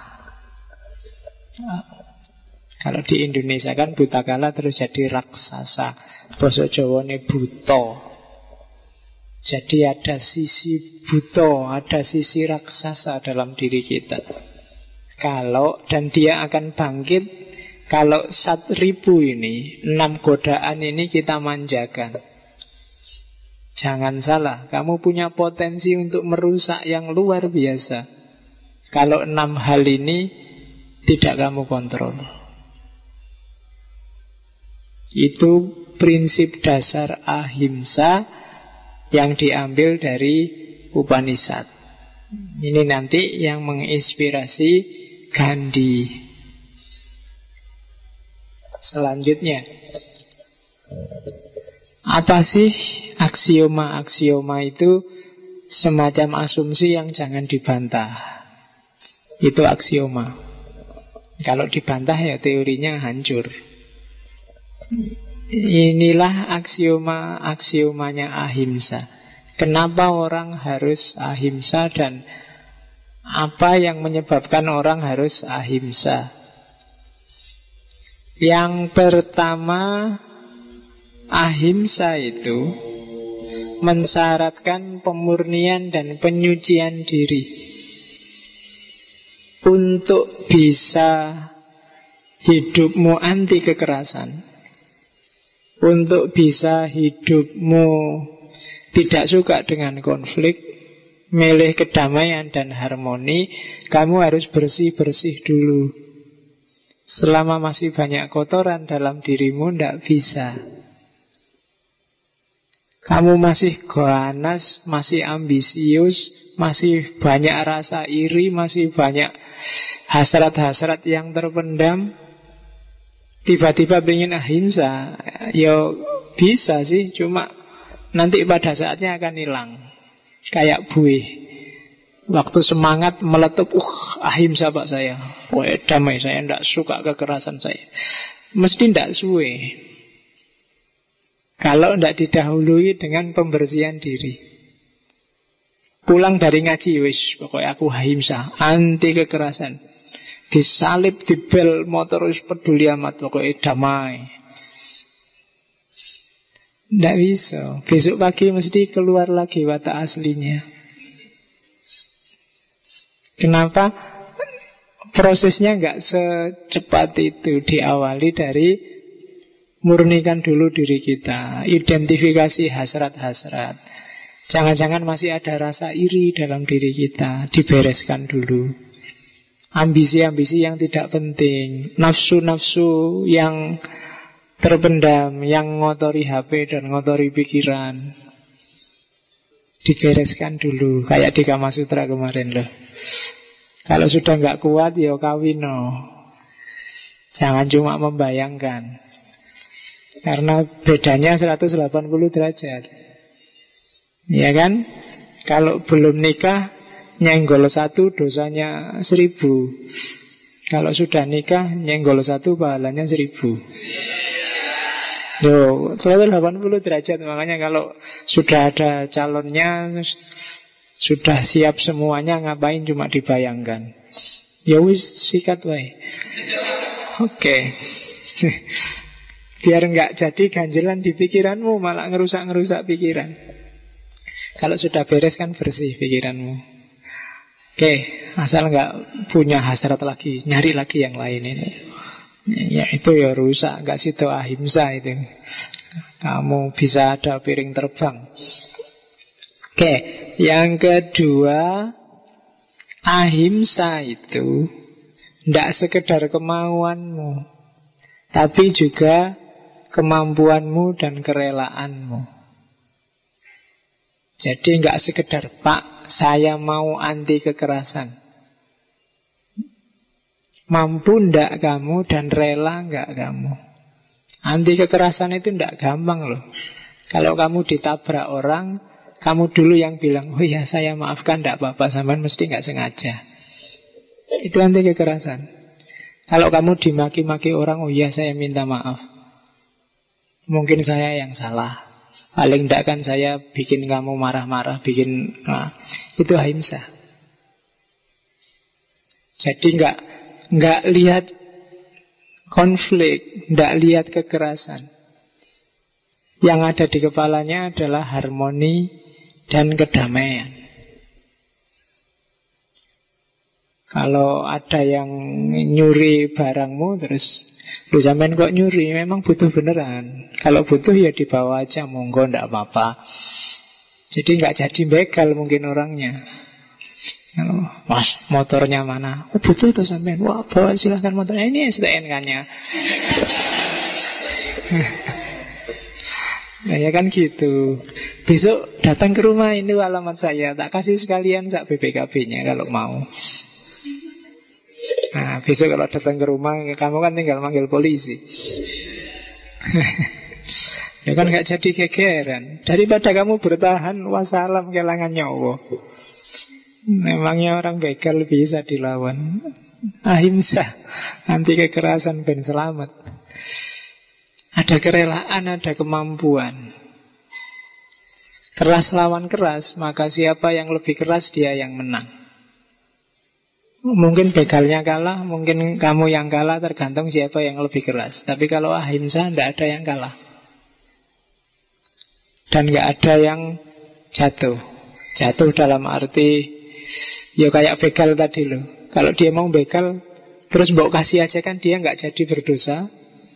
Kalau di Indonesia kan buta kala terus jadi raksasa. Basa Jawane buta. Jadi ada sisi buta, ada sisi raksasa dalam diri kita. Dan dia akan bangkit kalau 1000 ini, 6 godaan ini kita manjakan. Jangan salah, kamu punya potensi untuk merusak yang luar biasa. Kalau 6 hal ini tidak kamu kontrol. Itu prinsip dasar ahimsa yang diambil dari Upanishad. Ini nanti yang menginspirasi Gandhi. Selanjutnya, apa sih aksioma-aksioma itu? Semacam asumsi yang jangan dibantah. Itu aksioma. Kalau dibantah ya teorinya hancur. Inilah aksiomanya ahimsa. Kenapa orang harus ahimsa dan apa yang menyebabkan orang harus ahimsa? Yang pertama, ahimsa itu mensyaratkan pemurnian dan penyucian diri. Untuk bisa hidupmu anti kekerasan, untuk bisa hidupmu tidak suka dengan konflik, milih kedamaian dan harmoni, kamu harus bersih-bersih dulu. Selama masih banyak kotoran dalam dirimu, tidak bisa. Kamu masih ganas, masih ambisius, masih banyak rasa iri, masih banyak hasrat-hasrat yang terpendam. Tiba-tiba pengen ahimsa, ya bisa sih, cuma nanti pada saatnya akan hilang. Kayak buih. Waktu semangat meletup, ahimsa pak saya. Damai, saya tidak suka kekerasan saya. Mesti tidak suwe. Kalau tidak didahului dengan pembersihan diri. Pulang dari ngaji, wis, pokoknya aku ahimsa, anti kekerasan. Disalib, dibel motor, wis peduli amat, pokoknya damai. Tidak bisa. Besok pagi mesti keluar lagi watak aslinya. Kenapa? prosesnya nggak secepat itu. Diawali dari murnikan dulu diri kita, identifikasi hasrat-hasrat. Jangan-jangan masih ada rasa iri dalam diri kita, dibereskan dulu. Ambisi-ambisi yang tidak penting, nafsu-nafsu yang terpendam, yang ngotori HP dan ngotori pikiran, dibereskan dulu. Kayak di Kama Sutra kemarin loh. Kalau sudah nggak kuat, ya kawin no. Jangan cuma membayangkan. Karena bedanya 180 derajat. Ya kan? Kalau belum nikah, nyenggol satu dosanya 1000. Kalau sudah nikah, nyenggol satu pahalanya 1000. Yo, 180 derajat. Makanya kalau sudah ada calonnya, sudah siap semuanya, ngapain cuma dibayangkan. Ya wis, sikat wae. Oke. Biar nggak jadi ganjelan di pikiranmu, malah ngerusak-ngerusak pikiran. Kalau sudah beres kan bersih pikiranmu. Oke, asal nggak punya hasrat lagi, nyari lagi yang lain ini. Ya itu ya rusak, nggak situ ahimsa itu. Kamu bisa ada piring terbang. Oke, yang kedua, ahimsa itu tidak sekedar kemauanmu, tapi juga kemampuanmu dan kerelaanmu. Jadi nggak sekedar, Pak, saya mau anti kekerasan. Mampu ndak kamu dan rela nggak kamu? Anti kekerasan itu ndak gampang loh. Kalau kamu ditabrak orang, kamu dulu yang bilang, oh ya saya maafkan, ndak apa-apa, sampean mesti nggak sengaja. Itu anti kekerasan. Kalau kamu dimaki-maki orang, oh ya saya minta maaf, mungkin saya yang salah. Paling tidak kan saya bikin kamu marah-marah, itu ahimsa. Jadi nggak lihat konflik, nggak lihat kekerasan. Yang ada di kepalanya adalah harmoni dan kedamaian. Kalau ada yang nyuri barangmu terus, lu sampean kok nyuri, memang butuh beneran. Kalau butuh ya dibawa aja, monggo, ndak apa-apa. Jadi nggak jadi begal mungkin orangnya. Mas, motornya mana? Oh butuh tuh sampean. Wah bawa silahkan motornya, ini STNK-nya. Nah ya kan gitu. Besok datang ke rumah, ini alamat saya, tak kasih sekalian sak BPKB-nya kalau mau. Nah besok kalau datang ke rumah, kamu kan tinggal manggil polisi. Ya kan gak jadi gegeran. Daripada kamu bertahan, wassalam kelangan nyawa. Memangnya orang begal bisa dilawan. Ahimsa, anti kekerasan ben selamat. Ada kerelaan, ada kemampuan. Keras lawan keras, maka siapa yang lebih keras dia yang menang. Mungkin begalnya kalah, mungkin kamu yang kalah, tergantung siapa yang lebih keras. Tapi kalau ahimsa, tidak ada yang kalah. Dan tidak ada yang jatuh. Jatuh dalam arti, ya kayak begal tadi loh. Kalau dia mau begal, terus mbok kasih aja kan dia nggak jadi berdosa.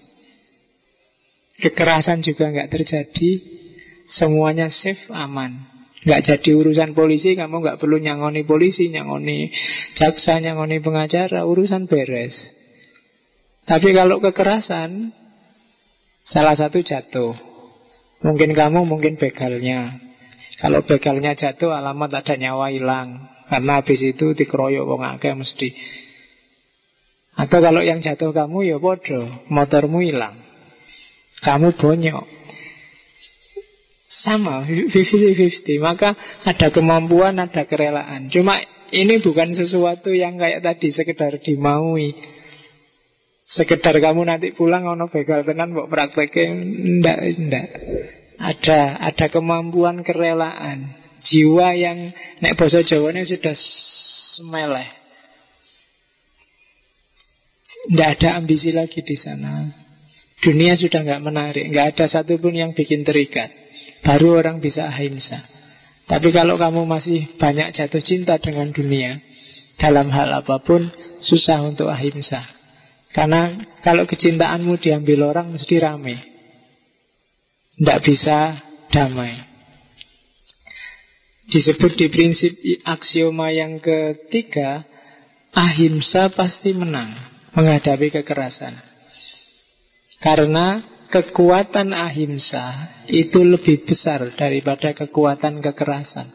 Kekerasan juga nggak terjadi. Semuanya safe, aman. Nggak jadi urusan polisi, kamu nggak perlu nyangoni polisi, nyangoni jaksa, nyangoni pengacara, urusan beres. Tapi kalau kekerasan, salah satu jatuh. Mungkin kamu, mungkin begalnya. Kalau begalnya jatuh, alamat ada nyawa hilang. Karena habis itu dikeroyok wong akeh mesti. Atau kalau yang jatuh kamu, ya podo, motormu hilang, kamu bonyok. Sama, 50-50. Maka ada kemampuan, ada kerelaan. Cuma ini bukan sesuatu yang kayak tadi sekedar dimaui. Sekedar kamu nanti pulang ono begal tenan mbok praktekin, ndak. Ada kemampuan, kerelaan. Jiwa yang nek basa Jawane sudah semeleh. Ndak ada ambisi lagi di sana. Dunia sudah nggak menarik, nggak ada satupun yang bikin terikat. Baru orang bisa ahimsa. Tapi kalau kamu masih banyak jatuh cinta dengan dunia, dalam hal apapun susah untuk ahimsa. Karena kalau kecintaanmu diambil orang mesti rame, tidak bisa damai. Disebut di prinsip aksioma yang ketiga, ahimsa pasti menang menghadapi kekerasan. Karena kekuatan ahimsa itu lebih besar daripada kekuatan kekerasan.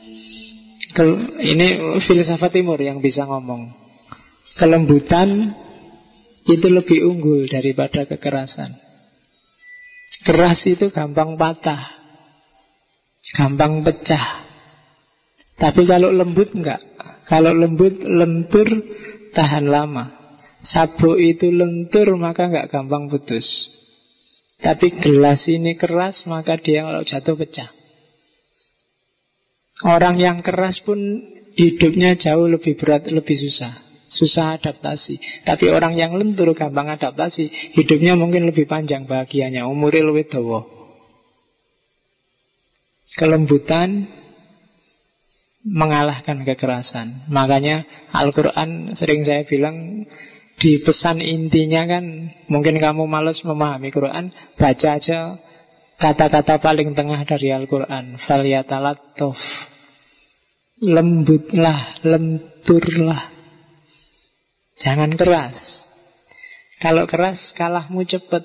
Ini filsafat timur yang bisa ngomong. Kelembutan itu lebih unggul daripada kekerasan. Keras itu gampang patah, gampang pecah. Tapi kalau lembut enggak. Kalau lembut lentur, tahan lama. Sabuk itu lentur maka enggak gampang putus. Tapi gelas ini keras maka dia kalau jatuh pecah. Orang yang keras pun hidupnya jauh lebih berat, lebih susah adaptasi. Tapi orang yang lentur gampang adaptasi, hidupnya mungkin lebih panjang bahagianya, umurnya lebih dawa. Kelembutan mengalahkan kekerasan. Makanya Al-Quran sering saya bilang, di pesan intinya kan, mungkin kamu malas memahami Quran, baca aja kata-kata paling tengah dari Al-Quran. Falyatalattaf, lembutlah, lenturlah, jangan keras. Kalau keras kalahmu cepat.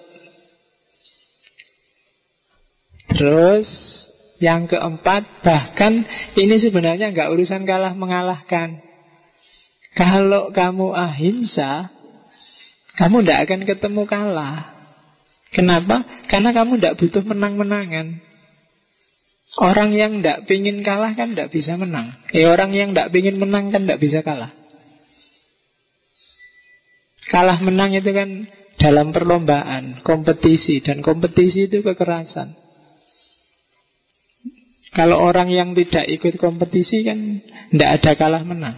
Terus yang keempat, bahkan ini sebenarnya nggak urusan kalah mengalahkan. Kalau kamu ahimsa, kamu tidak akan ketemu kalah. Kenapa? Karena kamu tidak butuh menang-menangan. Orang yang tidak pingin kalah kan tidak bisa menang. Orang yang tidak pingin menang kan tidak bisa kalah. Kalah menang itu kan dalam perlombaan, kompetisi. Dan kompetisi itu kekerasan. Kalau orang yang tidak ikut kompetisi kan tidak ada kalah menang.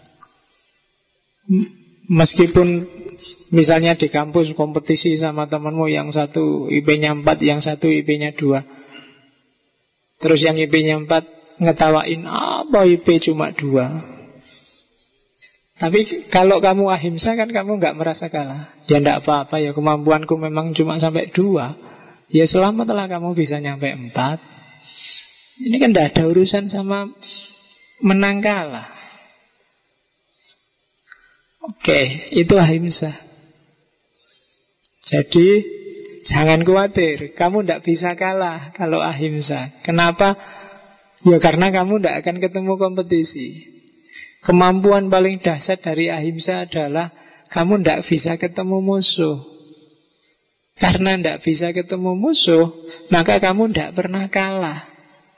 Meskipun misalnya di kampus kompetisi sama temanmu, yang satu IP-nya 4, yang satu IP-nya 2. Terus yang IP-nya 4 ngetawain, apa IP cuma 2. Tapi kalau kamu ahimsa kan kamu nggak merasa kalah. Ya enggak apa-apa, ya kemampuanku memang cuma sampai 2. Ya selamatlah kamu bisa nyampe 4. Ini kan tidak ada urusan sama menang kalah. Oke, itu ahimsa. Jadi jangan khawatir, kamu tidak bisa kalah kalau ahimsa. Kenapa? Ya karena kamu tidak akan ketemu kompetisi. Kemampuan paling dahsyat dari ahimsa adalah kamu tidak bisa ketemu musuh. Karena tidak bisa ketemu musuh, maka kamu tidak pernah kalah.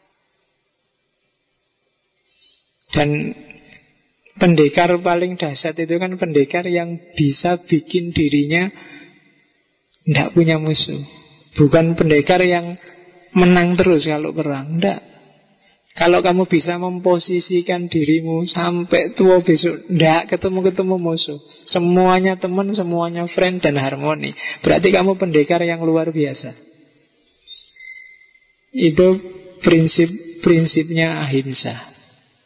Dan pendekar paling dahsyat itu kan pendekar yang bisa bikin dirinya tidak punya musuh. Bukan pendekar yang menang terus kalau perang. Tidak. Kalau kamu bisa memposisikan dirimu sampai tua besok tidak ketemu-ketemu musuh, semuanya teman, semuanya friend dan harmoni, berarti kamu pendekar yang luar biasa. Itu prinsipnya ahimsa.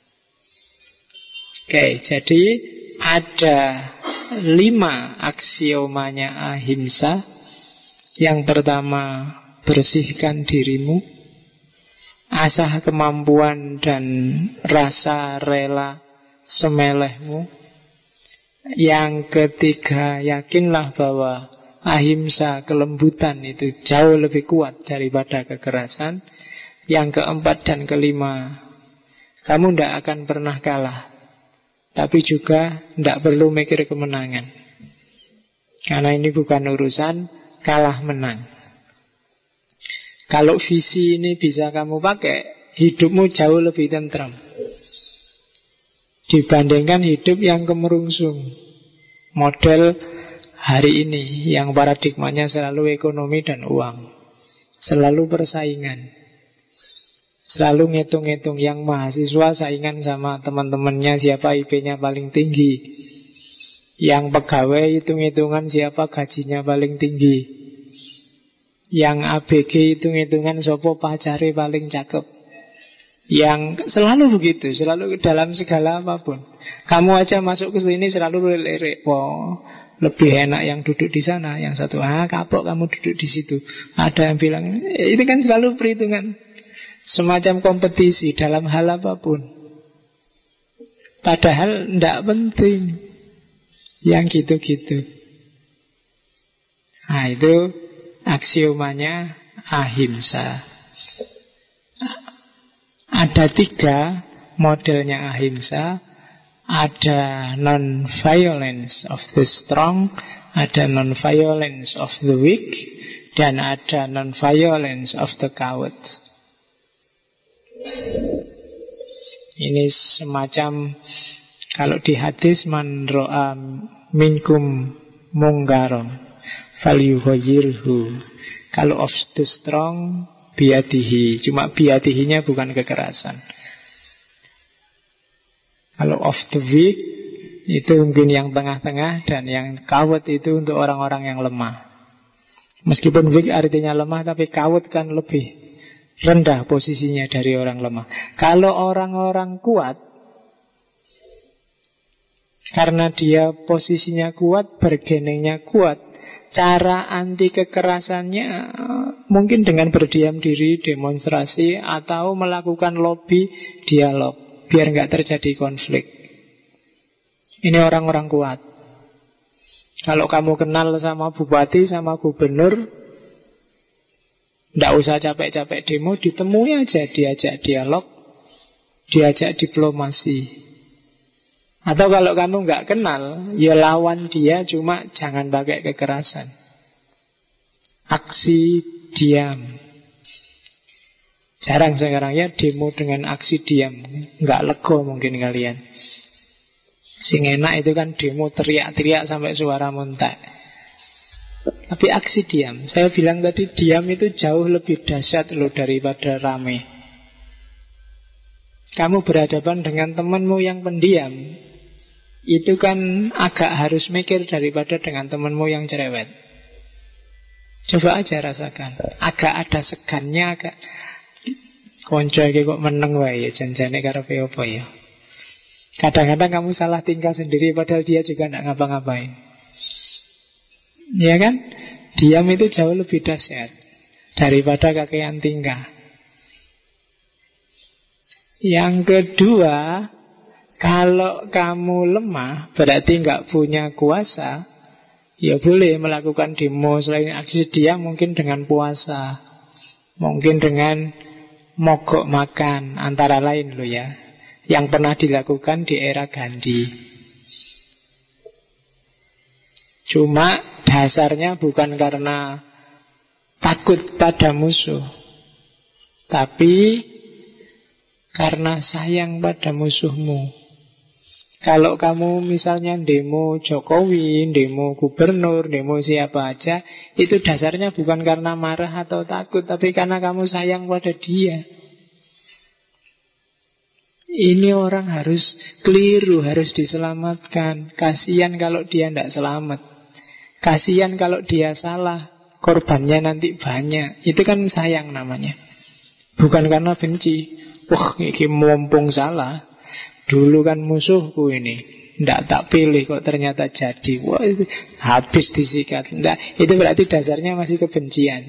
Oke, jadi ada 5 aksiomanya ahimsa. Yang pertama, bersihkan dirimu, asah kemampuan dan rasa rela semelehmu. Yang ketiga, yakinlah bahwa ahimsa, kelembutan itu jauh lebih kuat daripada kekerasan. Yang keempat dan kelima, kamu tidak akan pernah kalah. Tapi juga tidak perlu mikir kemenangan. Karena ini bukan urusan kalah menang. Kalau visi ini bisa kamu pakai, hidupmu jauh lebih tentram dibandingkan hidup yang kemerungsung. Model hari ini yang paradigmanya selalu ekonomi dan uang, selalu persaingan, selalu ngitung-ngitung. Yang mahasiswa saingan sama teman-temannya siapa IP-nya paling tinggi. Yang pegawai hitung-hitungan siapa gajinya paling tinggi. Yang ABG hitung-hitungan siapa pacare paling cakep. Yang selalu begitu, selalu dalam segala apapun. Kamu aja masuk ke sini selalu lirik, wow, lebih enak yang duduk di sana. Yang satu, kapok kamu duduk di situ. Ada yang bilang, itu kan selalu perhitungan. Semacam kompetisi dalam hal apapun. Padahal tidak penting yang gitu-gitu. Nah, itu aksiomanya ahimsa. Ada 3 modelnya ahimsa. Ada non-violence of the strong, ada non-violence of the weak, dan ada non-violence of the coward. Ini semacam, kalau di hadis, man ro'a minkum mungkaron falyughayyirhu. Kalau of the strong, biadihi. Cuma biadihinya bukan kekerasan. Kalau of the weak, itu mungkin yang tengah-tengah. Dan yang coward itu untuk orang-orang yang lemah. Meskipun weak artinya lemah, tapi coward kan lebih rendah posisinya dari orang lemah. Kalau orang-orang kuat, karena dia posisinya kuat, bargainingnya kuat, cara anti kekerasannya mungkin dengan berdiam diri, demonstrasi, atau melakukan lobby, dialog, biar nggak terjadi konflik. Ini orang-orang kuat. Kalau kamu kenal sama bupati, sama gubernur, nggak usah capek-capek demo, ditemui aja, diajak dialog, diajak diplomasi. Atau kalau kamu nggak kenal, ya lawan dia, cuma jangan pakai kekerasan. Aksi diam. Jarang sekarang ya demo dengan aksi diam. Nggak lego mungkin kalian. Sing enak itu kan demo teriak-teriak sampai suara muntah. Tapi aksi diam. Saya bilang tadi diam itu jauh lebih dahsyat loh daripada rame. Kamu berhadapan dengan temanmu yang pendiam, itu kan agak harus mikir daripada dengan temanmu yang cerewet. Coba aja rasakan. Agak ada segannya, agak konco iki kok meneng wae ya, janjane karepe apa ya. Kadang-kadang kamu salah tingkah sendiri padahal dia juga enggak ngapa-ngapain. Ya kan? Diam itu jauh lebih dahsyat daripada kakean tingkah. Yang kedua, kalau kamu lemah, berarti nggak punya kuasa, ya boleh melakukan demo. Selain aksi diam, mungkin dengan puasa, mungkin dengan mogok makan, antara lain loh ya, yang pernah dilakukan di era Gandhi. Cuma dasarnya bukan karena takut pada musuh, tapi karena sayang pada musuhmu. Kalau kamu misalnya demo Jokowi, demo gubernur, demo siapa aja, itu dasarnya bukan karena marah atau takut, tapi karena kamu sayang pada dia. Ini orang harus keliru, harus diselamatkan. Kasihan kalau dia tidak selamat. Kasihan kalau dia salah, korbannya nanti banyak. Itu kan sayang namanya. Bukan karena benci. Wah, ini mumpung salah, dulu kan musuhku ini, ndak tak pilih kok ternyata jadi. Wah, itu habis disikat. Ndak, itu berarti dasarnya masih kebencian.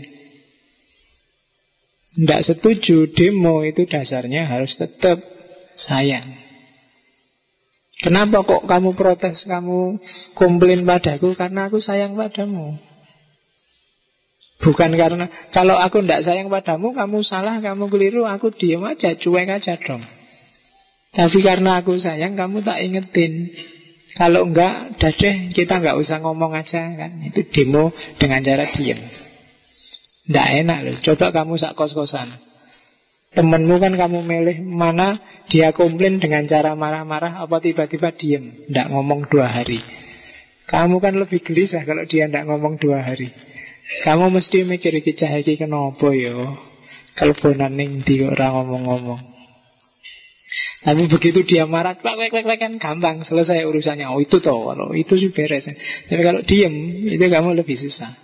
Ndak setuju demo, itu dasarnya harus tetap sayang. Kenapa kok kamu protes, kamu komplain padaku? Karena aku sayang padamu. Bukan karena, kalau aku ndak sayang padamu, kamu salah, kamu keliru, aku diem aja, cuek aja dong. Tapi karena aku sayang, kamu tak ingetin. Kalau enggak, dadeh, kita enggak usah ngomong aja kan. Itu demo dengan cara diem. Ndak enak loh. Coba kamu sak kos-kosan, temenmu kan kamu milih mana dia komplain dengan cara marah-marah, apa tiba-tiba diem, ndak ngomong 2 hari. Kamu kan lebih gelisah kalau dia ndak ngomong 2 hari. Kamu mesti mikir iki cah iki kenapa yo, kalbonan ning ndi kok ora ngomong-ngomong. Tapi begitu dia marah, kwek kan gampang selesai urusannya. Oh itu toh, kalau itu sih beres. Tapi kalau diem, itu kamu lebih susah.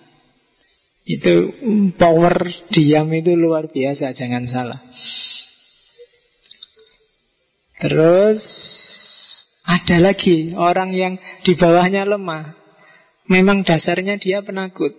Itu power diam itu luar biasa, jangan salah. Terus ada lagi orang yang di bawahnya lemah. Memang dasarnya dia penakut.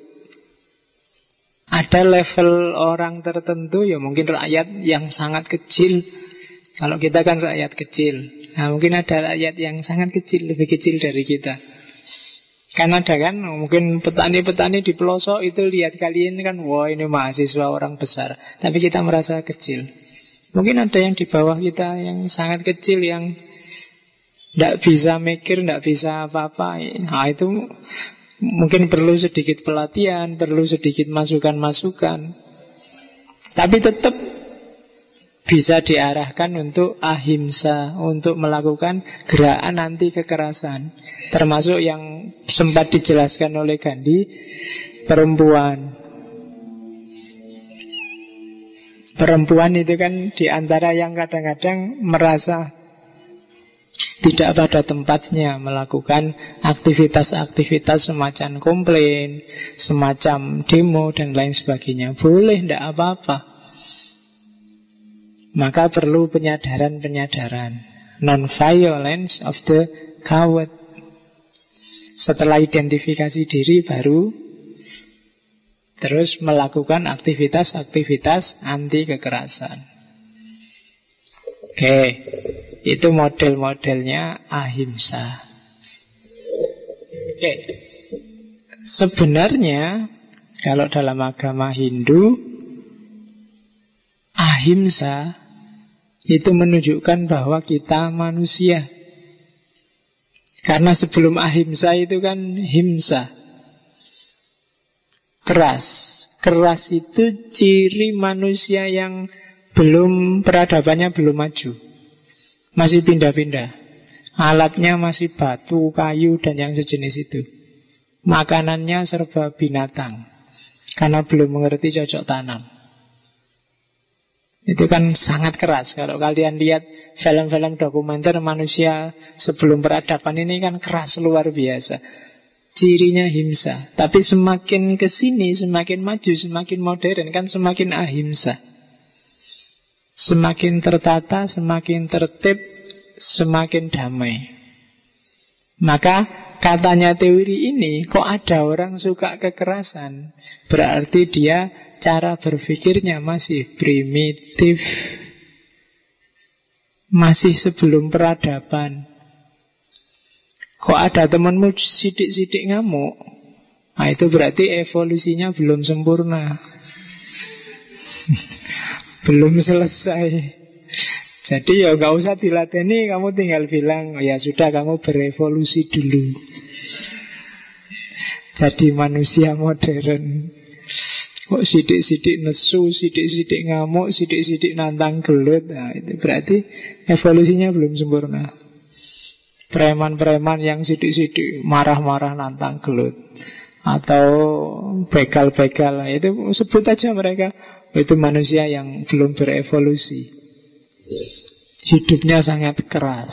Ada level orang tertentu, ya mungkin rakyat yang sangat kecil. Kalau kita kan rakyat kecil. Nah, mungkin ada rakyat yang sangat kecil, lebih kecil dari kita. Kan ada kan, mungkin petani-petani di pelosok itu lihat kalian kan, wah ini mahasiswa orang besar. Tapi kita merasa kecil. Mungkin ada yang di bawah kita yang sangat kecil, yang tidak bisa mikir, tidak bisa apa-apa. Nah itu mungkin perlu sedikit pelatihan, perlu sedikit masukan-masukan. Tapi tetap bisa diarahkan untuk ahimsa, untuk melakukan gerakan anti kekerasan. Termasuk yang sempat dijelaskan oleh Gandhi, perempuan. Perempuan itu kan diantara yang kadang-kadang merasa tidak pada tempatnya melakukan aktivitas-aktivitas semacam komplain, semacam demo dan lain sebagainya. Boleh, tidak apa-apa. Maka perlu penyadaran-penyadaran. Non-violence of the coward. Setelah identifikasi diri baru terus melakukan aktivitas-aktivitas anti kekerasan. Oke, itu model-modelnya ahimsa. Oke. Sebenarnya kalau dalam agama Hindu, ahimsa itu menunjukkan bahwa kita manusia. Karena sebelum ahimsa itu kan himsa, keras. Keras itu ciri manusia yang peradabannya belum maju, masih pindah-pindah. Alatnya masih batu, kayu, dan yang sejenis itu. Makanannya serba binatang, karena belum mengerti cocok tanam. Itu kan sangat keras. Kalau kalian lihat film-film dokumenter manusia sebelum peradaban ini kan keras luar biasa. Cirinya himsa. Tapi semakin kesini, semakin maju, semakin modern kan semakin ahimsa. Semakin tertata, semakin tertib, semakin damai. Maka katanya teori ini, kok ada orang suka kekerasan, berarti dia cara berpikirnya masih primitif, masih sebelum peradaban. Kok ada temanmu sidik-sidik ngamuk, nah itu berarti evolusinya belum sempurna. Belum selesai. Jadi ya gak usah diladeni, kamu tinggal bilang, ya sudah kamu berevolusi dulu, jadi manusia modern. Kok sidik-sidik nesu, sidik-sidik ngamuk, sidik-sidik nantang gelut, nah itu berarti evolusinya belum sempurna. Preman-preman yang sidik-sidik marah-marah nantang gelut, atau begal-begal, itu sebut aja mereka, itu manusia yang belum berevolusi. Hidupnya sangat keras.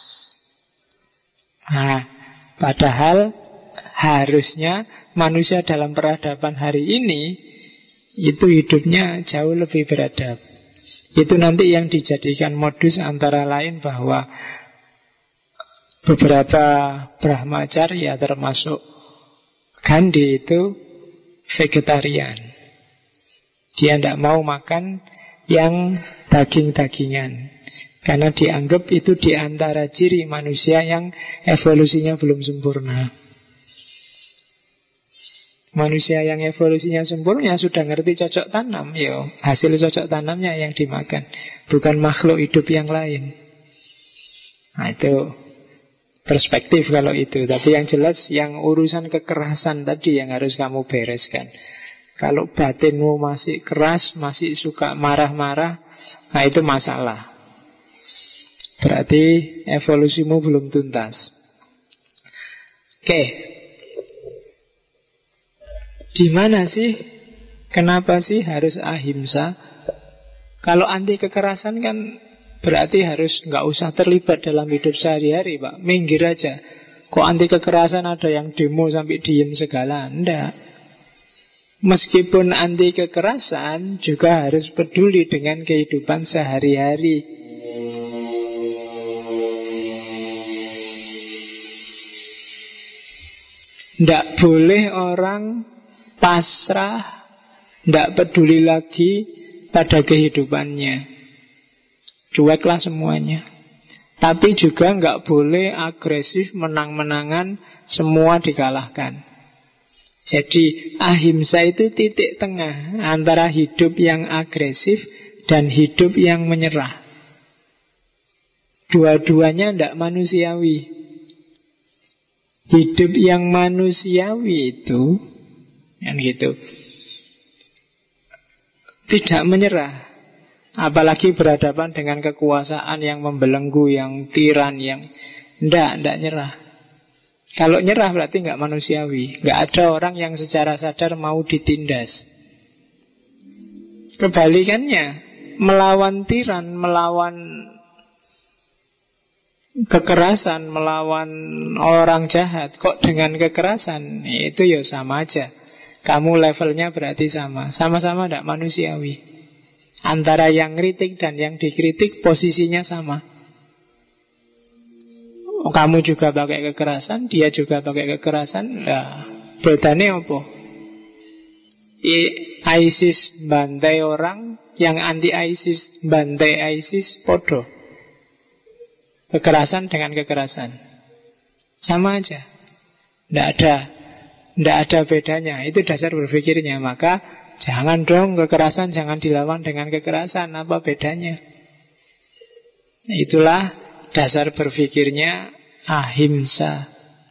Nah, padahal harusnya manusia dalam peradaban hari ini itu hidupnya jauh lebih beradab. Itu nanti yang dijadikan modus antara lain bahwa beberapa Brahmacharya termasuk Gandhi itu vegetarian. Dia tidak mau makan yang daging-dagingan, karena dianggap itu diantara ciri manusia yang evolusinya belum sempurna. Manusia yang evolusinya sempurna sudah ngerti cocok tanam, yo hasil cocok tanamnya yang dimakan, bukan makhluk hidup yang lain. Nah itu perspektif kalau itu. Tapi yang jelas yang urusan kekerasan tadi yang harus kamu bereskan. Kalau batinmu masih keras, masih suka marah-marah, nah itu masalah. Berarti evolusimu belum tuntas. Oke. Di mana sih? Kenapa sih harus ahimsa? Kalau anti kekerasan kan berarti harus nggak usah terlibat dalam hidup sehari-hari, Pak. Minggir aja. Kok anti kekerasan ada yang demo sampai diem segala? Enggak. Meskipun anti kekerasan juga harus peduli dengan kehidupan sehari-hari. Tidak boleh orang pasrah, tidak peduli lagi pada kehidupannya, cueklah semuanya. Tapi juga nggak boleh agresif, menang-menangan, semua dikalahkan. Jadi ahimsa itu titik tengah antara hidup yang agresif dan hidup yang menyerah. Dua-duanya tidak manusiawi. Hidup yang manusiawi itu yang gitu, tidak menyerah, apalagi berhadapan dengan kekuasaan yang membelenggu, yang tiran, yang tidak nyerah. Kalau nyerah berarti nggak manusiawi. Nggak ada orang yang secara sadar mau ditindas. Kebalikannya, melawan tiran, melawan kekerasan, melawan orang jahat kok dengan kekerasan, itu ya sama aja. Kamu levelnya berarti sama. Sama-sama tidak manusiawi. Antara yang kritik dan yang dikritik posisinya sama. Kamu juga pakai kekerasan, dia juga pakai kekerasan. Nah, bedanya apa? ISIS bantai orang, yang anti ISIS bantai ISIS, podo. Kekerasan dengan kekerasan sama aja. Tidak ada bedanya. Itu dasar berpikirnya. Maka jangan dong kekerasan, jangan dilawan dengan kekerasan. Apa bedanya? Itulah dasar berpikirnya ahimsa.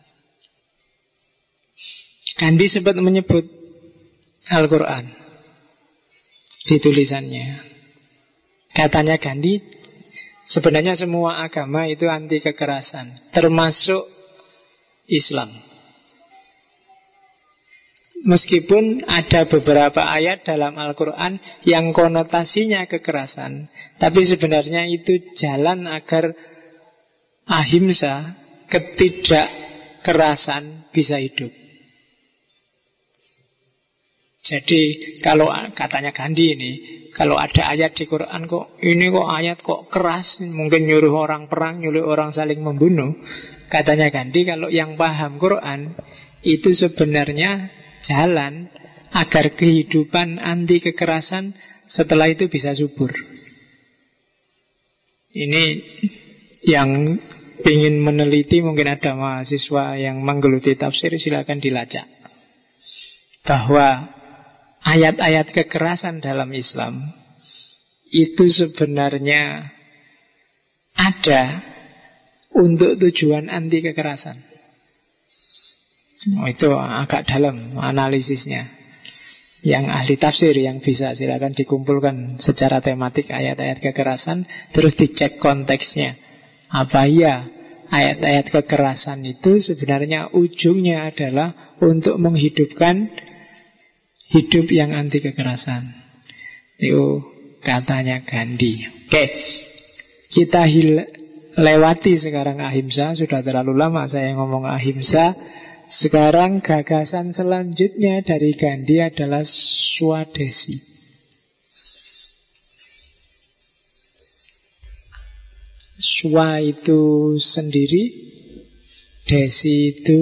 Gandhi sempat menyebut Al-Quran di tulisannya. Katanya Gandhi, sebenarnya semua agama itu anti kekerasan, termasuk Islam. Meskipun ada beberapa ayat dalam Al-Quran yang konotasinya kekerasan, tapi sebenarnya itu jalan agar ahimsa, ketidakkerasan bisa hidup. Jadi kalau katanya Gandhi ini, kalau ada ayat di Quran kok ini kok ayat kok keras, mungkin nyuruh orang perang, nyuruh orang saling membunuh. Katanya Gandhi, kalau yang paham Quran itu sebenarnya jalan agar kehidupan anti kekerasan setelah itu bisa subur. Ini yang ingin meneliti, mungkin ada mahasiswa yang menggeluti tafsir, silakan dilacak. Bahwa ayat-ayat kekerasan dalam Islam itu sebenarnya ada untuk tujuan anti kekerasan. Itu agak dalam analisisnya. Yang ahli tafsir yang bisa silakan dikumpulkan secara tematik ayat-ayat kekerasan, terus dicek konteksnya. Apa iya ayat-ayat kekerasan itu sebenarnya ujungnya adalah untuk menghidupkan hidup yang anti kekerasan. Itu katanya Gandhi. Oke, kita lewati sekarang ahimsa. Sudah terlalu lama saya ngomong ahimsa. Sekarang gagasan selanjutnya dari Gandhi adalah swadesi. Swa itu sendiri, desi itu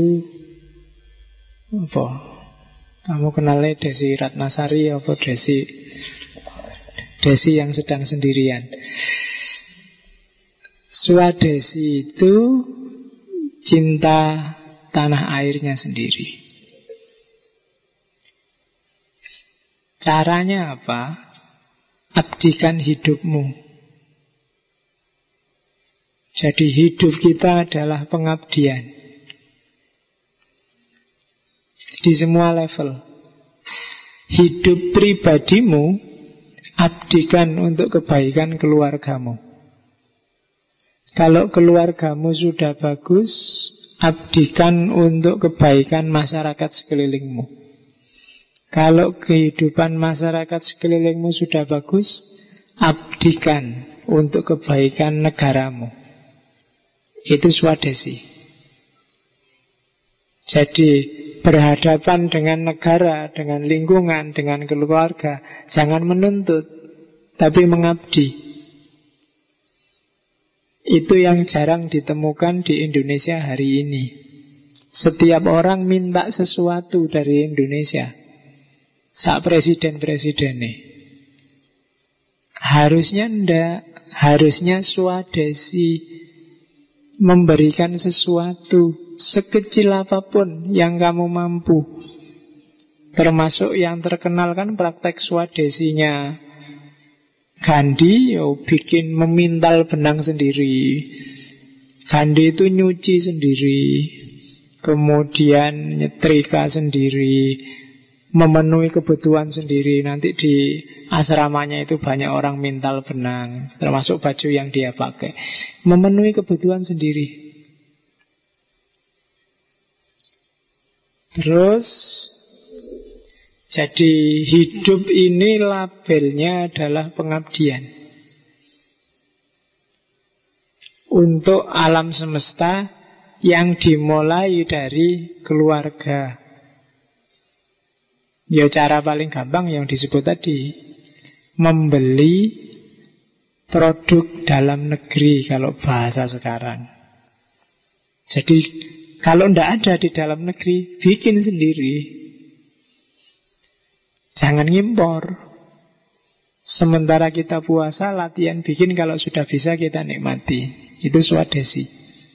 apa? Kamu kenalnya Desi Ratnasari apa Desi yang sedang sendirian. Swadesi itu cinta tanah airnya sendiri. Caranya apa? Abdikan hidupmu. Jadi hidup kita adalah pengabdian di semua level. Hidup pribadimu abdikan untuk kebaikan keluargamu. Kalau keluargamu sudah bagus, abdikan untuk kebaikan masyarakat sekelilingmu. Kalau kehidupan masyarakat sekelilingmu sudah bagus, abdikan untuk kebaikan negaramu. Itu swadesi. Jadi berhadapan dengan negara, dengan lingkungan, dengan keluarga, jangan menuntut, tapi mengabdi. Itu yang jarang ditemukan di Indonesia hari ini. Setiap orang minta sesuatu dari Indonesia. Sak presiden-presiden nih. Harusnya ndak. Harusnya swadesi, memberikan sesuatu sekecil apapun yang kamu mampu. Termasuk yang terkenal kan praktek swadesinya Gandhi, bikin memintal benang sendiri. Gandhi itu nyuci sendiri, kemudian nyetrika sendiri, memenuhi kebutuhan sendiri. Nanti di asramanya itu banyak orang mintal benang, termasuk baju yang dia pakai. Memenuhi kebutuhan sendiri. Terus jadi hidup ini labelnya adalah pengabdian untuk alam semesta yang dimulai dari keluarga. Ya cara paling gampang yang disebut tadi, membeli produk dalam negeri kalau bahasa sekarang. Jadi kalau tidak ada di dalam negeri, bikin sendiri. Jangan ngimpor. Sementara kita puasa, latihan bikin, kalau sudah bisa kita nikmati. Itu swadesi.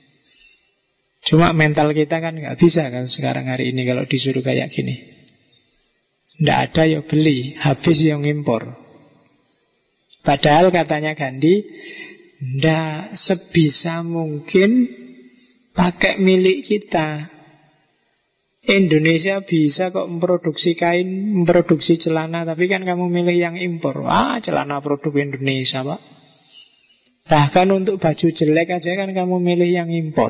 Cuma mental kita kan nggak bisa kan sekarang hari ini kalau disuruh kayak gini. Nggak ada ya beli, habis yang ngimpor. Padahal katanya Gandhi, nggak, sebisa mungkin pakai milik kita. Indonesia bisa kok memproduksi kain, memproduksi celana, tapi kan kamu milih yang impor. Wah, celana produk Indonesia, Pak. Bahkan untuk baju jelek aja kan kamu milih yang impor.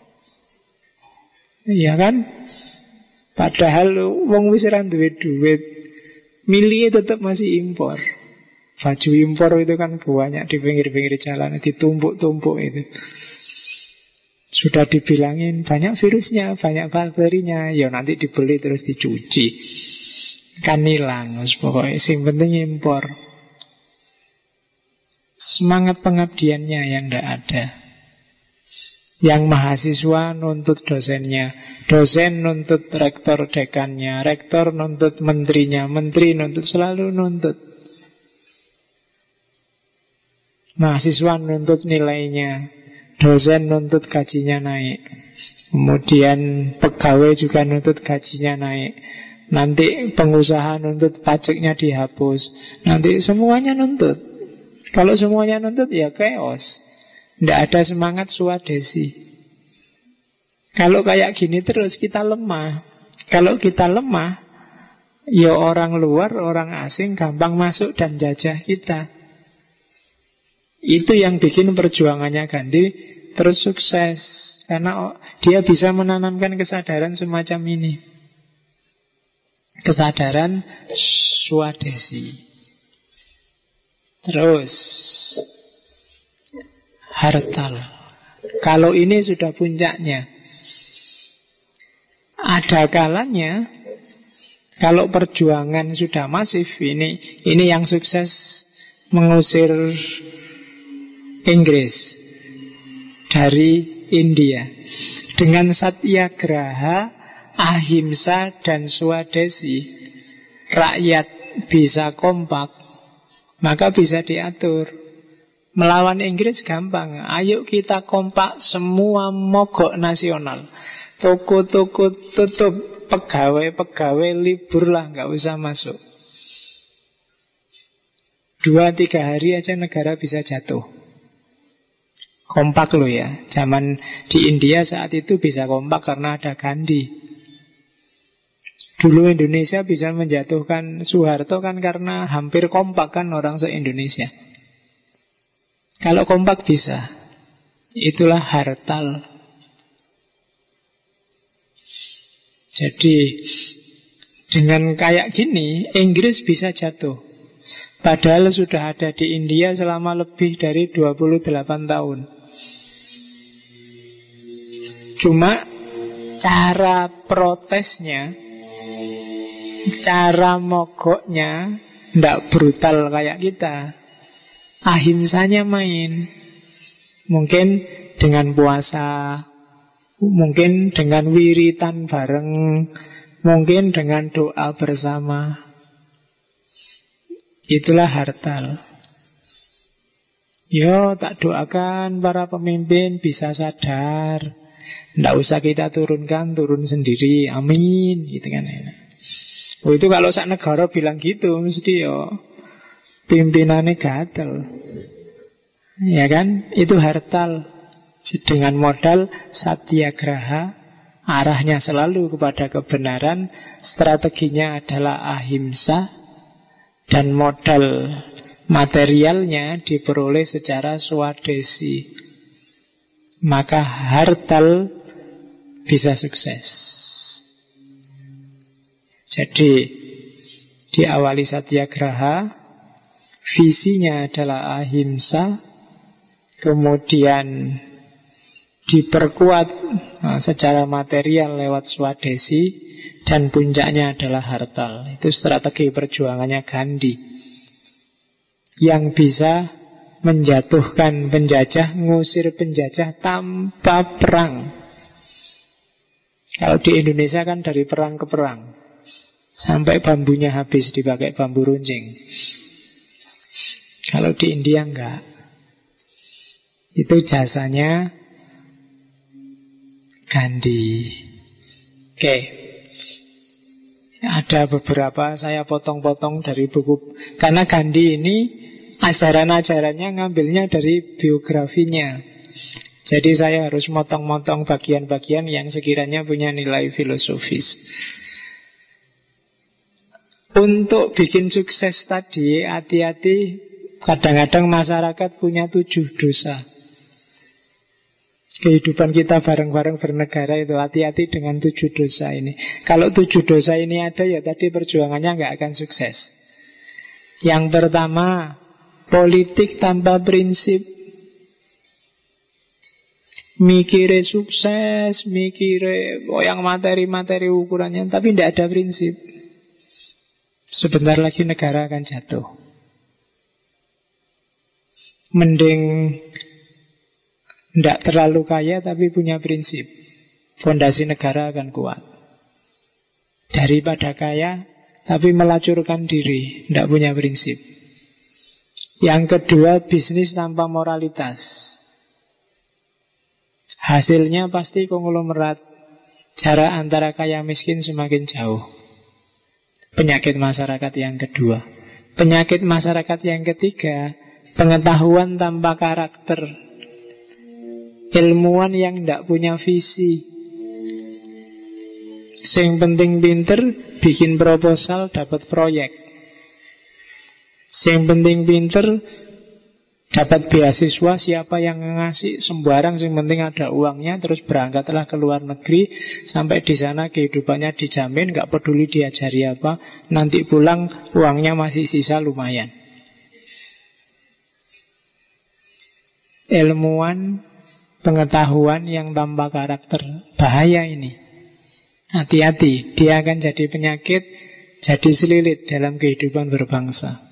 Iya kan? Padahal wong wis ora duwe duit, milih tetap masih impor. Baju impor itu kan banyak di pinggir-pinggir jalan, ditumpuk-tumpuk itu. Sudah dibilangin banyak virusnya, banyak bakterinya, ya nanti dibeli terus dicuci, kan hilang. Pokoknya yang penting impor. Semangat pengabdiannya yang tidak ada. Yang mahasiswa nuntut dosennya, dosen nuntut rektor dekannya, rektor nuntut menterinya, menteri nuntut, selalu nuntut. Mahasiswa nuntut nilainya, dosen nuntut gajinya naik, kemudian pegawai juga nuntut gajinya naik, nanti pengusaha nuntut pajaknya dihapus, nanti semuanya nuntut. Kalau semuanya nuntut ya chaos. Tidak ada semangat swadesi. Kalau kayak gini terus kita lemah. Kalau kita lemah, ya orang luar, orang asing gampang masuk dan jajah kita. Itu yang bikin perjuangannya Gandhi terus sukses, karena dia bisa menanamkan kesadaran semacam ini. Kesadaran swadesi. Terus Hartal. Kalau ini sudah puncaknya. Ada kalanya kalau perjuangan sudah masif, ini yang sukses mengusir Inggris dari India dengan satyagraha, ahimsa dan swadesi. Rakyat bisa kompak, maka bisa diatur. Melawan Inggris gampang. Ayo kita kompak, semua mogok nasional, toko-toko tutup, pegawai-pegawai libur lah, nggak usah masuk. 2-3 hari aja negara bisa jatuh. Kompak loh ya. Zaman di India saat itu bisa kompak karena ada Gandhi. Dulu Indonesia bisa menjatuhkan Soeharto kan karena hampir kompak kan orang se-Indonesia. Kalau kompak bisa. Itulah Hartal. Jadi dengan kayak gini Inggris bisa jatuh. Padahal sudah ada di India selama lebih dari 28 tahun. Cuma cara protesnya, cara mogoknya tidak brutal kayak kita. Ahimsanya main. Mungkin dengan puasa, Mungkin dengan wiritan bareng, mungkin dengan doa bersama. Itulah hartal. Yo, tak doakan para pemimpin bisa sadar. Nggak usah kita turunkan, turun sendiri. Amin, gitu kan. Oh, itu kalau sak negara bilang gitu, mesti yo pimpinannya gatel. Ya kan? Itu hartal. Dengan modal satyagraha, arahnya selalu kepada kebenaran, strateginya adalah ahimsa, dan modal materialnya diperoleh secara swadesi. Maka hartal bisa sukses. Jadi diawali satyagraha, visinya adalah ahimsa, kemudian diperkuat secara material lewat swadesi, dan puncaknya adalah hartal. Itu strategi perjuangannya Gandhi, yang bisa menjatuhkan penjajah, ngusir penjajah tanpa perang. Kalau di Indonesia kan dari perang ke perang, sampai bambunya habis dipakai bambu runcing. Kalau di India enggak. Itu jasanya Gandhi. Oke. Ada beberapa saya potong-potong dari buku. Karena Gandhi ini ajaran-ajarannya ngambilnya dari biografinya. Jadi saya harus motong-motong bagian-bagian yang sekiranya punya nilai filosofis. Untuk bikin sukses tadi, hati-hati. Kadang-kadang masyarakat punya 7 dosa. Kehidupan kita bareng-bareng bernegara itu, hati-hati dengan 7 dosa ini. Kalau 7 dosa ini ada, ya tadi perjuangannya nggak akan sukses. Yang pertama, politik tanpa prinsip. Mikire sukses, mikire yang materi-materi ukurannya, tapi tidak ada prinsip. Sebentar lagi negara akan jatuh. Mending tidak terlalu kaya tapi punya prinsip, fondasi negara akan kuat. Daripada kaya tapi melacurkan diri, tidak punya prinsip. Yang kedua, bisnis tanpa moralitas. Hasilnya pasti konglomerat. Jarak antara kaya miskin semakin jauh. Penyakit masyarakat yang kedua. Penyakit masyarakat yang ketiga, pengetahuan tanpa karakter. Ilmuwan yang tidak punya visi. Sing penting pinter, bikin proposal dapat proyek. Sing penting pinter, dapat beasiswa. Siapa yang ngasih sembarang, sing penting ada uangnya. Terus berangkatlah ke luar negeri. Sampai di sana kehidupannya dijamin, gak peduli diajari apa. Nanti pulang uangnya masih sisa lumayan. Ilmuwan, pengetahuan yang tanpa karakter, bahaya ini. Hati-hati, dia akan jadi penyakit, jadi selilit dalam kehidupan berbangsa.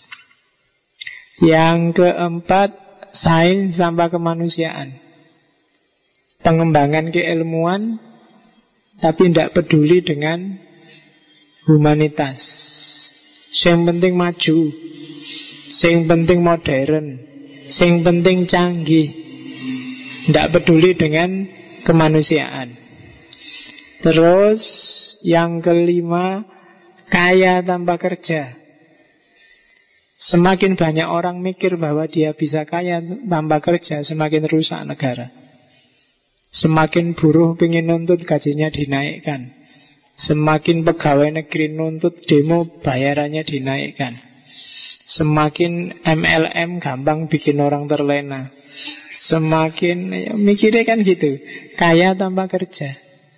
Yang keempat, sains tanpa kemanusiaan. Pengembangan keilmuan tapi tidak peduli dengan humanitas. Yang penting maju, yang penting modern, yang penting canggih. Tidak peduli dengan kemanusiaan. Terus yang kelima, kaya tanpa kerja. Semakin banyak orang mikir bahwa dia bisa kaya tanpa kerja, semakin rusak negara. Semakin buruh ingin nuntut gajinya dinaikkan. Semakin pegawai negeri nuntut demo bayarannya dinaikkan. Semakin MLM gampang bikin orang terlena. Semakin mikirnya kan gitu, kaya tanpa kerja.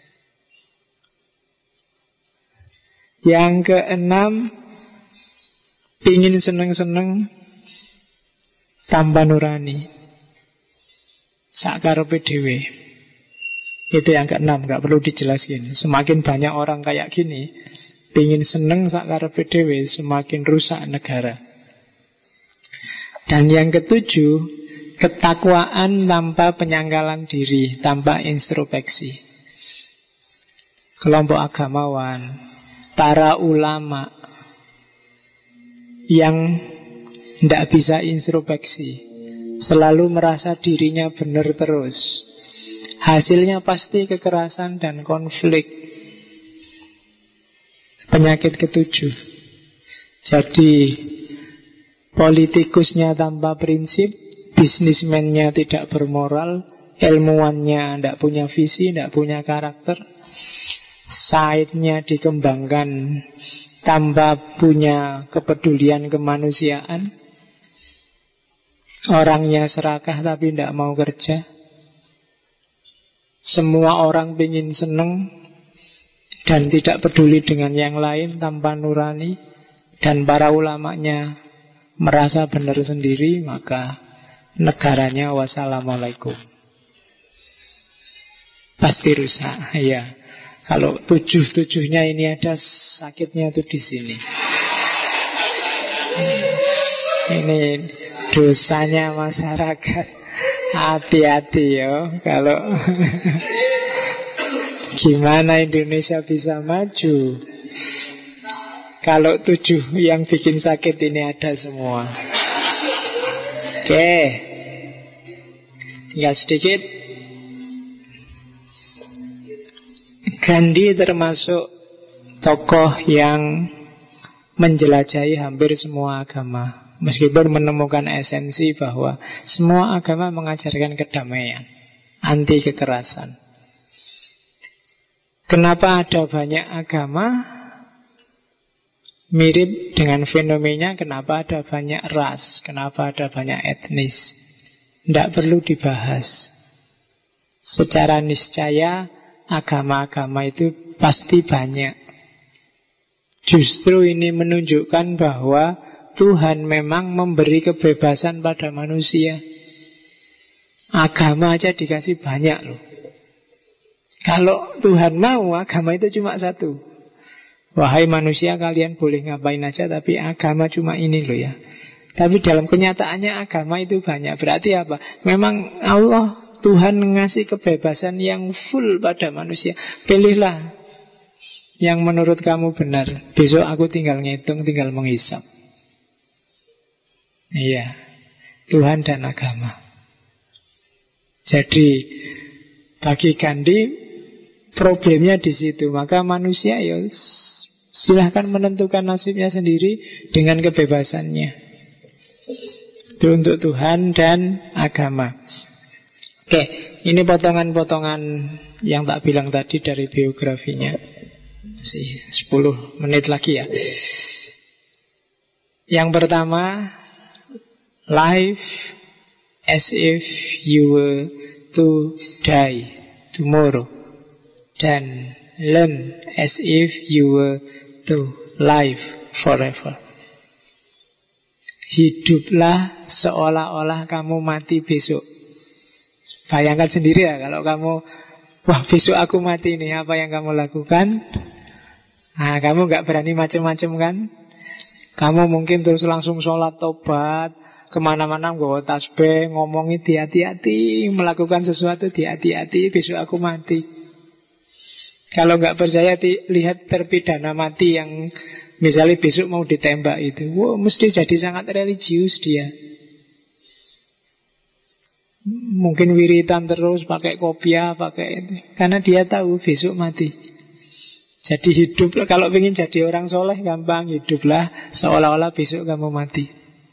Yang keenam, pingin seneng-seneng tanpa nurani, sakarepe dhewe. Itu yang keenam, gak perlu dijelasin. Semakin banyak orang kayak gini, pingin seneng sakarepe dhewe, semakin rusak negara. Dan yang ketujuh, Ketakwaan tanpa penyangkalan diri, tanpa introspeksi. Kelompok agamawan, para ulama yang tidak bisa introspeksi, selalu merasa dirinya benar terus. Hasilnya pasti kekerasan dan konflik. Penyakit ketujuh. Jadi politikusnya tanpa prinsip, bisnismennya tidak bermoral, ilmuwannya tidak punya visi, tidak punya karakter, side-nya dikembangkan tanpa punya kepedulian kemanusiaan, orangnya serakah tapi tidak mau kerja. Semua orang ingin seneng dan tidak peduli dengan yang lain tanpa nurani. Dan para ulamanya merasa benar sendiri, maka negaranya wassalamualaikum. Pasti rusak, ya. Kalau tujuh-tujuhnya ini ada, sakitnya tuh di sini. Ini dosanya masyarakat. Hati-hati ya. Kalau gimana Indonesia bisa maju kalau tujuh yang bikin sakit ini ada semua. Oke, tinggal sedikit. Gandhi termasuk tokoh yang menjelajahi hampir semua agama, meskipun menemukan esensi bahwa semua agama mengajarkan kedamaian, anti kekerasan. Kenapa ada banyak agama? Mirip dengan fenomena kenapa ada banyak ras, kenapa ada banyak etnis. Tidak perlu dibahas. Secara niscaya agama-agama itu pasti banyak. Justru ini menunjukkan bahwa Tuhan memang memberi kebebasan pada manusia. Agama aja dikasih banyak loh. Kalau Tuhan mau, agama itu cuma satu. Wahai manusia, kalian boleh ngapain aja, tapi agama cuma ini loh ya. Tapi dalam kenyataannya agama itu banyak. Berarti apa? Memang Allah, Tuhan ngasih kebebasan yang full pada manusia. Pilihlah yang menurut kamu benar. Besok aku tinggal ngitung, tinggal menghisap. Iya, Tuhan dan agama. Jadi bagi Gandhi problemnya di situ. Maka manusia ya silahkan menentukan nasibnya sendiri dengan kebebasannya. Itu untuk Tuhan dan agama. Oke, ini potongan-potongan yang tak bilang tadi dari biografinya. Masih 10 menit lagi ya. Yang pertama, life as if you were to die tomorrow. Dan learn as if you were to live forever. Hiduplah seolah-olah kamu mati besok. Bayangkan sendiri ya, kalau kamu, wah besok aku mati nih, apa yang kamu lakukan? Nah, kamu gak berani macam-macam kan? Kamu mungkin terus langsung sholat tobat, kemana-mana bawa tasbih, ngomongin hati-hati, melakukan sesuatu hati-hati, besok aku mati. Kalau nggak percaya, lihat terpidana mati yang misalnya besok mau ditembak itu. Wah, mesti jadi sangat religius dia. Mungkin wiritan terus, pakai kopiah, pakai itu. Karena dia tahu besok mati. Jadi hiduplah, kalau ingin jadi orang soleh gampang, hiduplah seolah-olah besok kamu mati.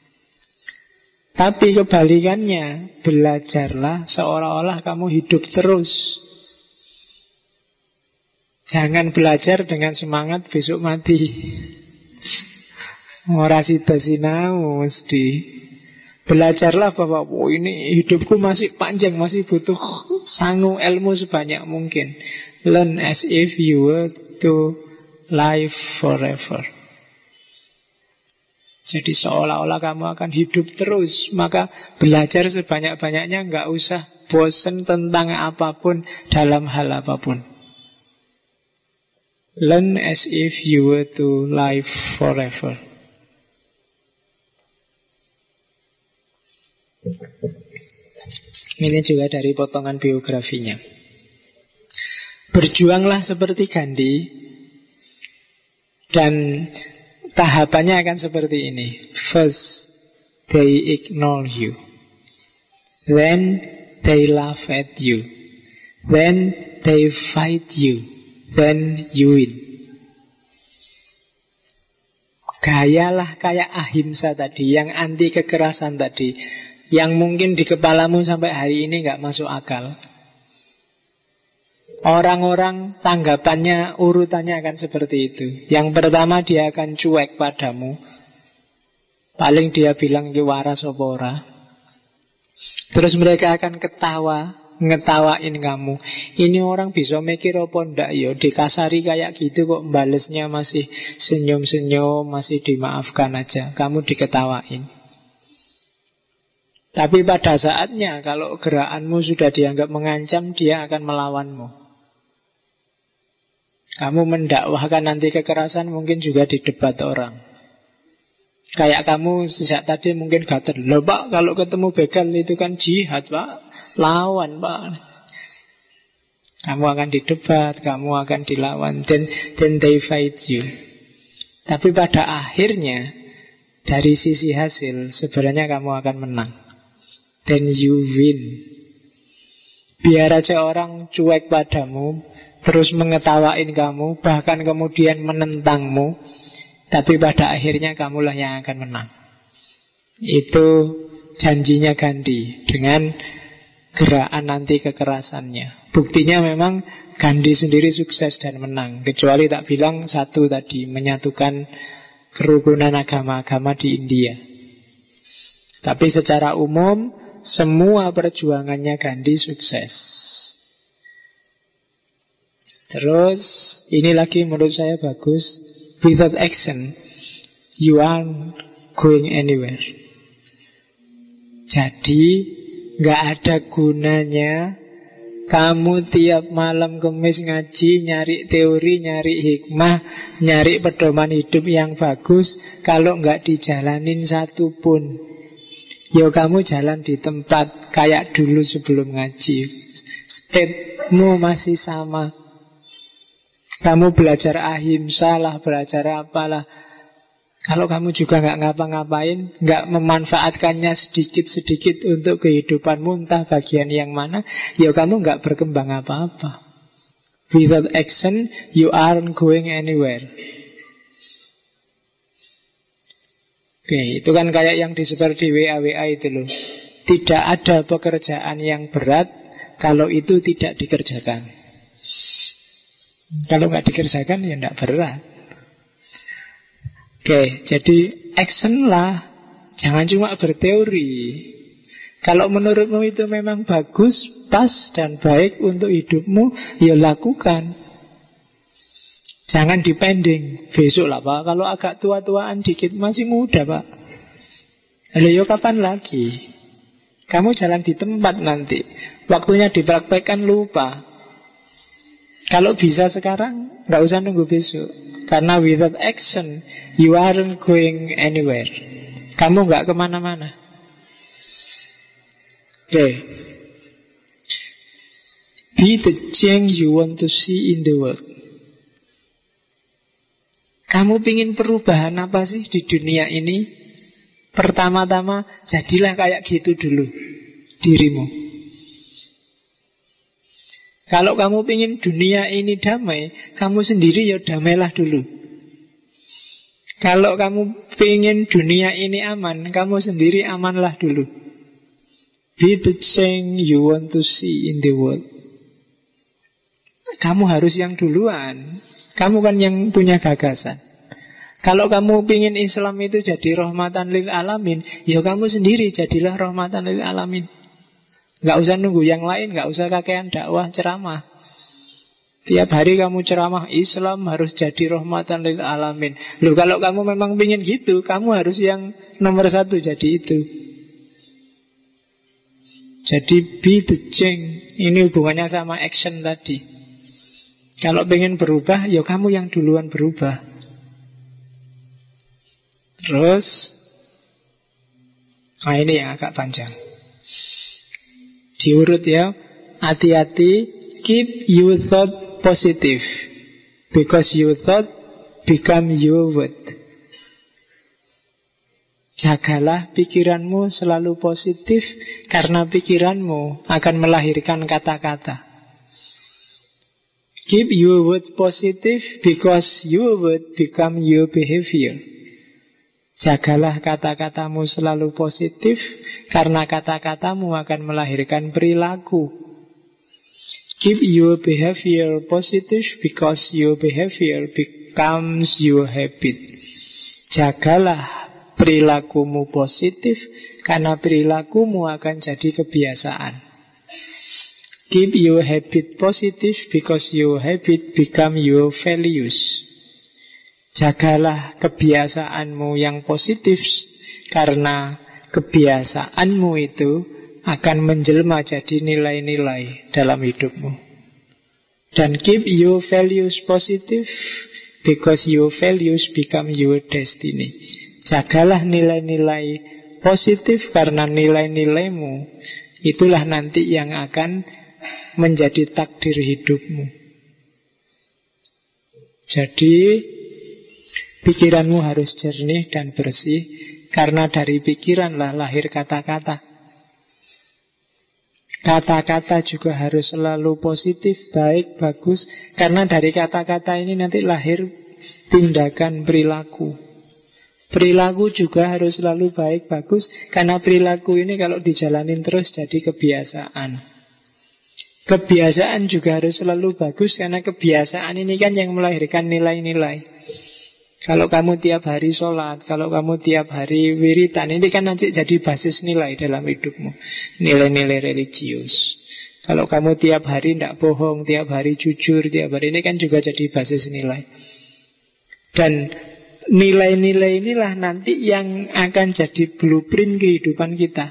Tapi kebalikannya, belajarlah seolah-olah kamu hidup terus. Jangan belajar dengan semangat besok mati. Ora sida sinau mesti. Belajarlah bahwa ini hidupku masih panjang, masih butuh sangu ilmu sebanyak mungkin. Learn as if you were to live forever. Jadi seolah-olah kamu akan hidup terus. Maka belajar sebanyak-banyaknya, nggak usah bosen tentang apapun dalam hal apapun. Learn as if you were to live forever. Ini juga dari potongan biografinya. Berjuanglah seperti Gandhi, dan tahapannya akan seperti ini. First, they ignore you. Then, they laugh at you. Then, they fight you. Then, you win. Gayalah kayak ahimsa tadi, yang anti kekerasan tadi, yang mungkin di kepalamu sampai hari ini gak masuk akal. Orang-orang tanggapannya, urutannya akan seperti itu. Yang pertama, dia akan cuek padamu. Paling dia bilang ki waras apa ora. Terus mereka akan ketawa, ngetawain kamu. Ini orang bisa mikir apa ndak ya, dikasari kayak gitu kok balesnya masih senyum-senyum, masih dimaafkan aja. Kamu diketawain. Tapi pada saatnya kalau gerakanmu sudah dianggap mengancam, dia akan melawanmu. Kamu mendakwahkan anti kekerasan mungkin juga di debat orang. Kayak kamu sejak tadi mungkin gatel, loh Pak, kalau ketemu begal itu kan jihad Pak, lawan Pak. Kamu akan didebat, kamu akan dilawan, then they fight you. Tapi pada akhirnya, dari sisi hasil, sebenarnya kamu akan menang. Then you win. Biar aja orang cuek padamu, terus mengetawain kamu, bahkan kemudian menentangmu, tapi pada akhirnya kamulah yang akan menang. Itu janjinya Gandhi dengan gerakan anti kekerasannya. Buktinya memang Gandhi sendiri sukses dan menang. Kecuali tak bilang satu tadi, menyatukan kerukunan agama-agama di India. Tapi secara umum semua perjuangannya Gandhi sukses. Terus ini lagi menurut saya bagus. Without action, you aren't going anywhere. Jadi, gak ada gunanya kamu tiap malam Kemis ngaji, nyari teori, nyari hikmah, nyari pedoman hidup yang bagus, kalau gak dijalanin satu pun. Yo kamu jalan di tempat kayak dulu sebelum ngaji. State-mu masih sama. Kamu belajar ahimsa lah, belajar apalah. Kalau kamu juga gak ngapa-ngapain, gak memanfaatkannya sedikit-sedikit untuk kehidupanmu, entah bagian yang mana, ya kamu gak berkembang apa-apa. Without action, you aren't going anywhere. Oke, itu kan kayak yang disebar di WA-WA itu loh. Tidak ada pekerjaan yang berat kalau itu tidak dikerjakan. Kalau nggak dikerjakan ya nggak berat. Oke, jadi action lah. Jangan cuma berteori. Kalau menurutmu itu memang bagus, pas dan baik untuk hidupmu, ya lakukan. Jangan dipending. Besok lah Pak, kalau agak tua-tuaan dikit, masih muda Pak. Lalu yo kapan lagi? Kamu jalan di tempat nanti. Waktunya dipraktekkan lupa. Kalau bisa sekarang, nggak usah nunggu besok. Karena without action, you aren't going anywhere. Kamu nggak kemana-mana. Oke. Be the change you want to see in the world. Kamu pingin perubahan apa sih di dunia ini? Pertama-tama, jadilah kayak gitu dulu dirimu. Kalau kamu ingin dunia ini damai, kamu sendiri ya damailah dulu. Kalau kamu ingin dunia ini aman, kamu sendiri amanlah dulu. Be the change you want to see in the world. Kamu harus yang duluan. Kamu kan yang punya gagasan. Kalau kamu ingin Islam itu jadi rahmatan lil alamin, ya kamu sendiri jadilah rahmatan lil alamin. Gak usah nunggu yang lain, gak usah kakean dakwah, ceramah. Tiap hari kamu ceramah, Islam harus jadi rahmatan lil alamin. Loh, kalau kamu memang ingin gitu, kamu harus yang nomor satu jadi itu. Jadi be the change. Ini hubungannya sama action tadi. Kalau pengen berubah, ya kamu yang duluan berubah. Terus, nah ini yang agak panjang. Diurut ya. Hati-hati. Keep your thought positive, because your thought become your word. Jagalah pikiranmu selalu positif, karena pikiranmu akan melahirkan kata-kata. Keep your word positive, because your word become your behavior. Jagalah kata-katamu selalu positif, karena kata-katamu akan melahirkan perilaku. Keep your behavior positive, because your behavior becomes your habit. Jagalah perilakumu positif, karena perilakumu akan jadi kebiasaan. Keep your habit positive, because your habit become your values. Jagalah kebiasaanmu yang positif, karena kebiasaanmu itu akan menjelma jadi nilai-nilai dalam hidupmu. Dan keep your values positive, because your values become your destiny. Jagalah nilai-nilai positif, karena nilai-nilaimu itulah nanti yang akan menjadi takdir hidupmu. Jadi pikiranmu harus jernih dan bersih, karena dari pikiranlah lahir kata-kata. Kata-kata juga harus selalu positif, baik, bagus, karena dari kata-kata ini nanti lahir tindakan perilaku. Perilaku juga harus selalu baik, bagus, karena perilaku ini kalau dijalanin terus jadi kebiasaan. Kebiasaan juga harus selalu bagus, karena kebiasaan ini kan yang melahirkan nilai-nilai. Kalau kamu tiap hari sholat, kalau kamu tiap hari wiritan, ini kan nanti jadi basis nilai dalam hidupmu. Nilai-nilai religius. Kalau kamu tiap hari tidak bohong, tiap hari jujur, tiap hari ini kan juga jadi basis nilai. Dan nilai-nilai inilah nanti yang akan jadi blueprint kehidupan kita,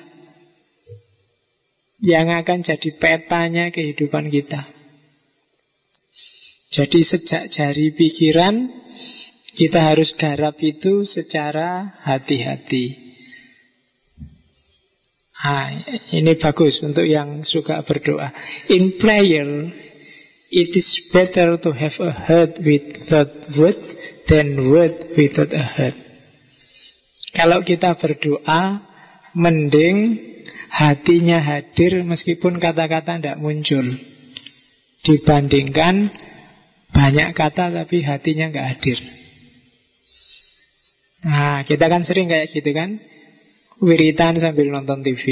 yang akan jadi petanya kehidupan kita. Jadi sejak jari pikiran, kita harus garap itu secara hati-hati. Ini bagus untuk yang suka berdoa. In prayer, it is better to have a heart without word than word without a heart. Kalau kita berdoa, mending hatinya hadir meskipun kata-kata tidak muncul, dibandingkan banyak kata tapi hatinya nggak hadir. Nah, kita kan sering kayak gitu kan, wiritan sambil nonton TV,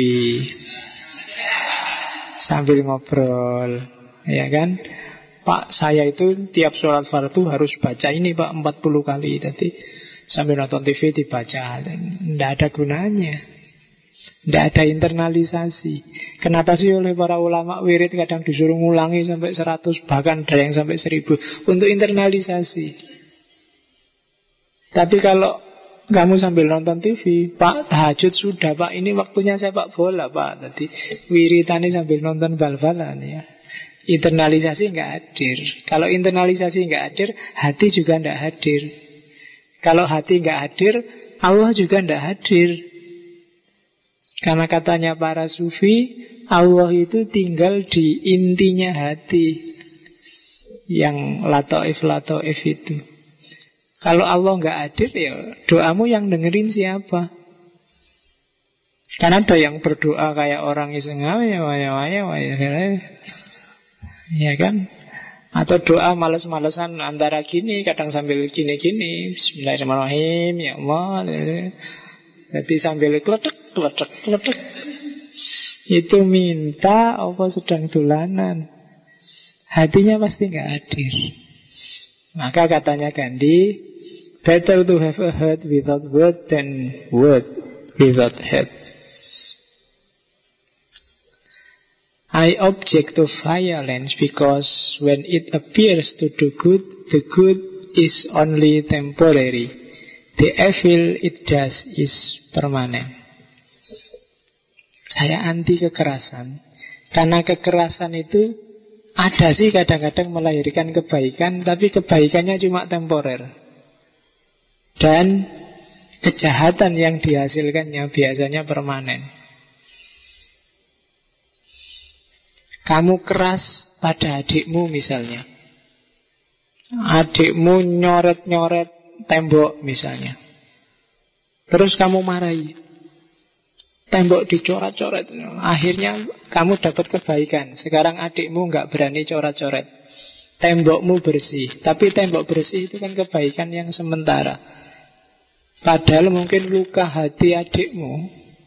sambil ngobrol, ya kan. Pak, saya itu tiap sholat fardu harus baca ini Pak 40 kali. Tadi sambil nonton TV dibaca, tidak ada gunanya, tidak ada internalisasi. Kenapa sih oleh para ulama wirid kadang disuruh ngulangi sampai 100, bahkan ada yang sampai 1000, untuk internalisasi. Tapi kalau kamu sambil nonton TV, Pak, tahajud sudah Pak, ini waktunya sepak bola Pak. Tadi wiritani sambil nonton bal-balan ya. Internalisasi nggak hadir. Kalau internalisasi nggak hadir, hati juga nggak hadir. Kalau hati nggak hadir, Allah juga nggak hadir. Karena katanya para sufi, Allah itu tinggal di intinya hati, yang latoif itu. Kalau Allah nggak hadir, ya doamu yang dengerin siapa? Karena ada yang berdoa kayak orang iseng, ya kan? Atau doa males-malesan antara gini, kadang sambil gini-gini, Bismillahirrahmanirrahim, ya Allah. Jadi sambil kletek. Itu minta apa sedang dolanan? Hatinya pasti nggak hadir. Maka katanya Gandhi, better to have a heart without word than word without head. I object to violence because when it appears to do good, the good is only temporary. The evil it does is permanent. Saya anti kekerasan, karena kekerasan itu ada sih kadang-kadang melahirkan kebaikan, tapi kebaikannya cuma temporer. Dan kejahatan yang dihasilkannya biasanya permanen. Kamu keras pada adikmu misalnya. Adikmu nyoret-nyoret tembok misalnya. Terus kamu marahi. Tembok dicoret-coret. Akhirnya kamu dapat kebaikan. Sekarang adikmu nggak berani coret-coret. Tembokmu bersih. Tapi tembok bersih itu kan kebaikan yang sementara. Padahal mungkin luka hati adikmu,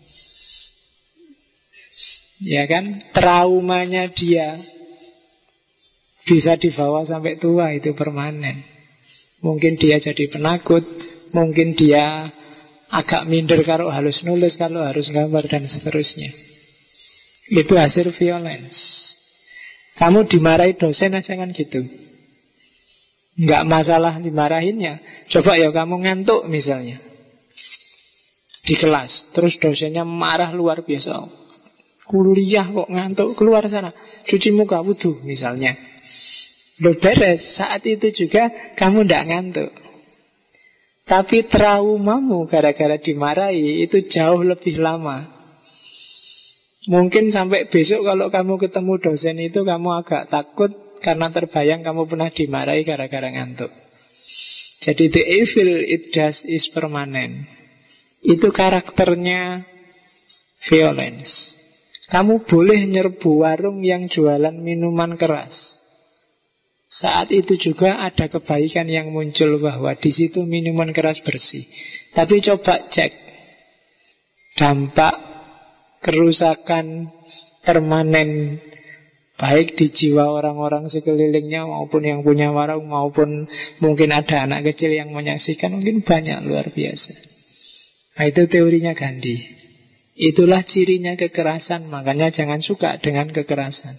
ya kan, traumanya dia bisa dibawa sampai tua, itu permanen. Mungkin dia jadi penakut, mungkin dia agak minder kalau harus nulis, kalau harus gambar, dan seterusnya. Itu hasil violence. Kamu dimarahi dosen aja kan gitu, nggak masalah dimarahinnya. Coba ya kamu ngantuk misalnya di kelas, terus dosennya marah luar biasa. Kuliah kok ngantuk, keluar sana, cuci muka, wudu misalnya. Loh beres, saat itu juga kamu ndak ngantuk. Tapi traumamu gara-gara dimarahi itu jauh lebih lama. Mungkin sampai besok kalau kamu ketemu dosen itu kamu agak takut karena terbayang kamu pernah dimarahi gara-gara ngantuk. Jadi the evil it does is permanent. Itu karakternya violence. Kamu boleh nyerbu warung yang jualan minuman keras. Saat itu juga ada kebaikan yang muncul bahwa di situ minuman keras bersih. Tapi coba cek dampak kerusakan permanen, baik di jiwa orang-orang sekelilingnya maupun yang punya warung, maupun mungkin ada anak kecil yang menyaksikan, mungkin banyak, luar biasa. Nah, itu teorinya Gandhi. Itulah cirinya kekerasan. Makanya jangan suka dengan kekerasan.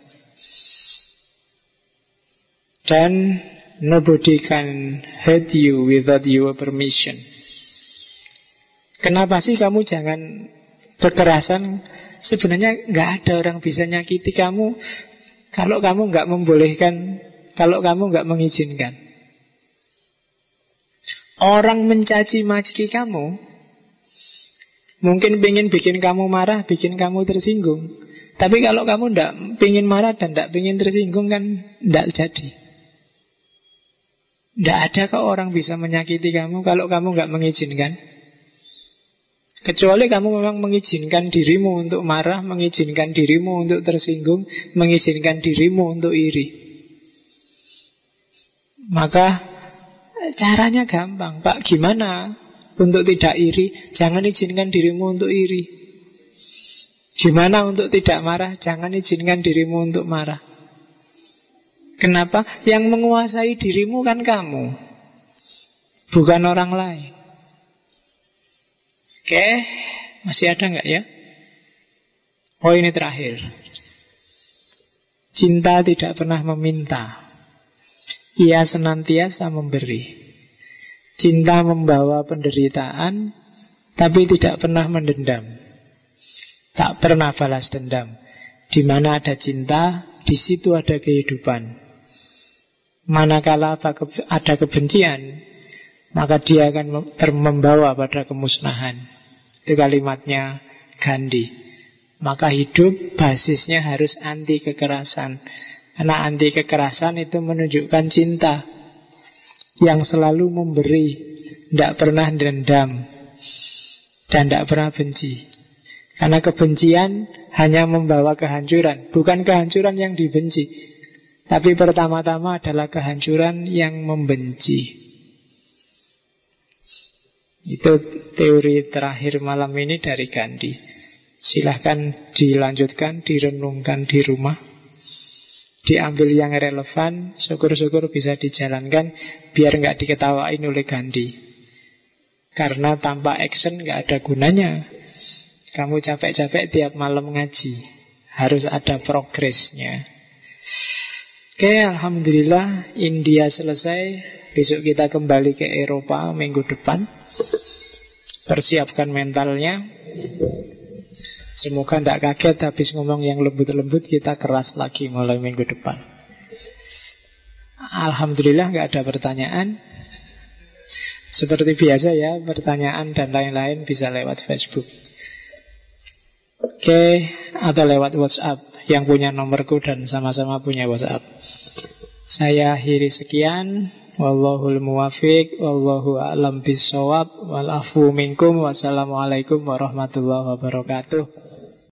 Dan nobody can hurt you without your permission. Kenapa sih kamu jangan kekerasan? Sebenarnya nggak ada orang bisa nyakiti kamu kalau kamu nggak membolehkan, kalau kamu nggak mengizinkan. Orang mencaci maki kamu mungkin pengen bikin kamu marah, bikin kamu tersinggung. Tapi kalau kamu tidak pengen marah dan tidak pengen tersinggung, kan tidak jadi. Tidak ada kok orang bisa menyakiti kamu kalau kamu nggak mengizinkan. Kecuali kamu memang mengizinkan dirimu untuk marah, mengizinkan dirimu untuk tersinggung, mengizinkan dirimu untuk iri. Maka caranya gampang, Pak. Gimana untuk tidak iri? Jangan izinkan dirimu untuk iri. Gimana untuk tidak marah? Jangan izinkan dirimu untuk marah. Kenapa? Yang menguasai dirimu kan kamu, bukan orang lain. Oke, masih ada nggak ya? Oh, ini terakhir. Cinta tidak pernah meminta, ia senantiasa memberi. Cinta membawa penderitaan, tapi tidak pernah mendendam. Tak pernah balas dendam. Di mana ada cinta, di situ ada kehidupan. Manakala ada kebencian, maka dia akan membawa pada kemusnahan. Itu kalimatnya Gandhi. Maka hidup basisnya harus anti kekerasan. Karena anti kekerasan itu menunjukkan cinta yang selalu memberi, tidak pernah dendam, dan tidak pernah benci. Karena kebencian hanya membawa kehancuran. Bukan kehancuran yang dibenci, tapi pertama-tama adalah kehancuran yang membenci. Itu teori terakhir malam ini dari Gandhi. Silahkan dilanjutkan, direnungkan di rumah, diambil yang relevan. Syukur-syukur bisa dijalankan, biar nggak diketawain oleh Gandhi. Karena tanpa action nggak ada gunanya. Kamu capek-capek tiap malam ngaji, harus ada progresnya. Oke, alhamdulillah India selesai. Besok kita kembali ke Eropa minggu depan. Persiapkan mentalnya. Semoga tidak kaget habis ngomong yang lembut-lembut, kita keras lagi mulai minggu depan. Alhamdulillah nggak ada pertanyaan. Seperti biasa ya, pertanyaan dan lain-lain bisa lewat Facebook. Oke, atau lewat WhatsApp. yang punya nomorku dan sama-sama punya WhatsApp. Saya akhiri sekian. Wallahul muwafiq, wallahu a'lam bissawab, wal afu minkum, wassalamualaikum warahmatullahi wabarakatuh.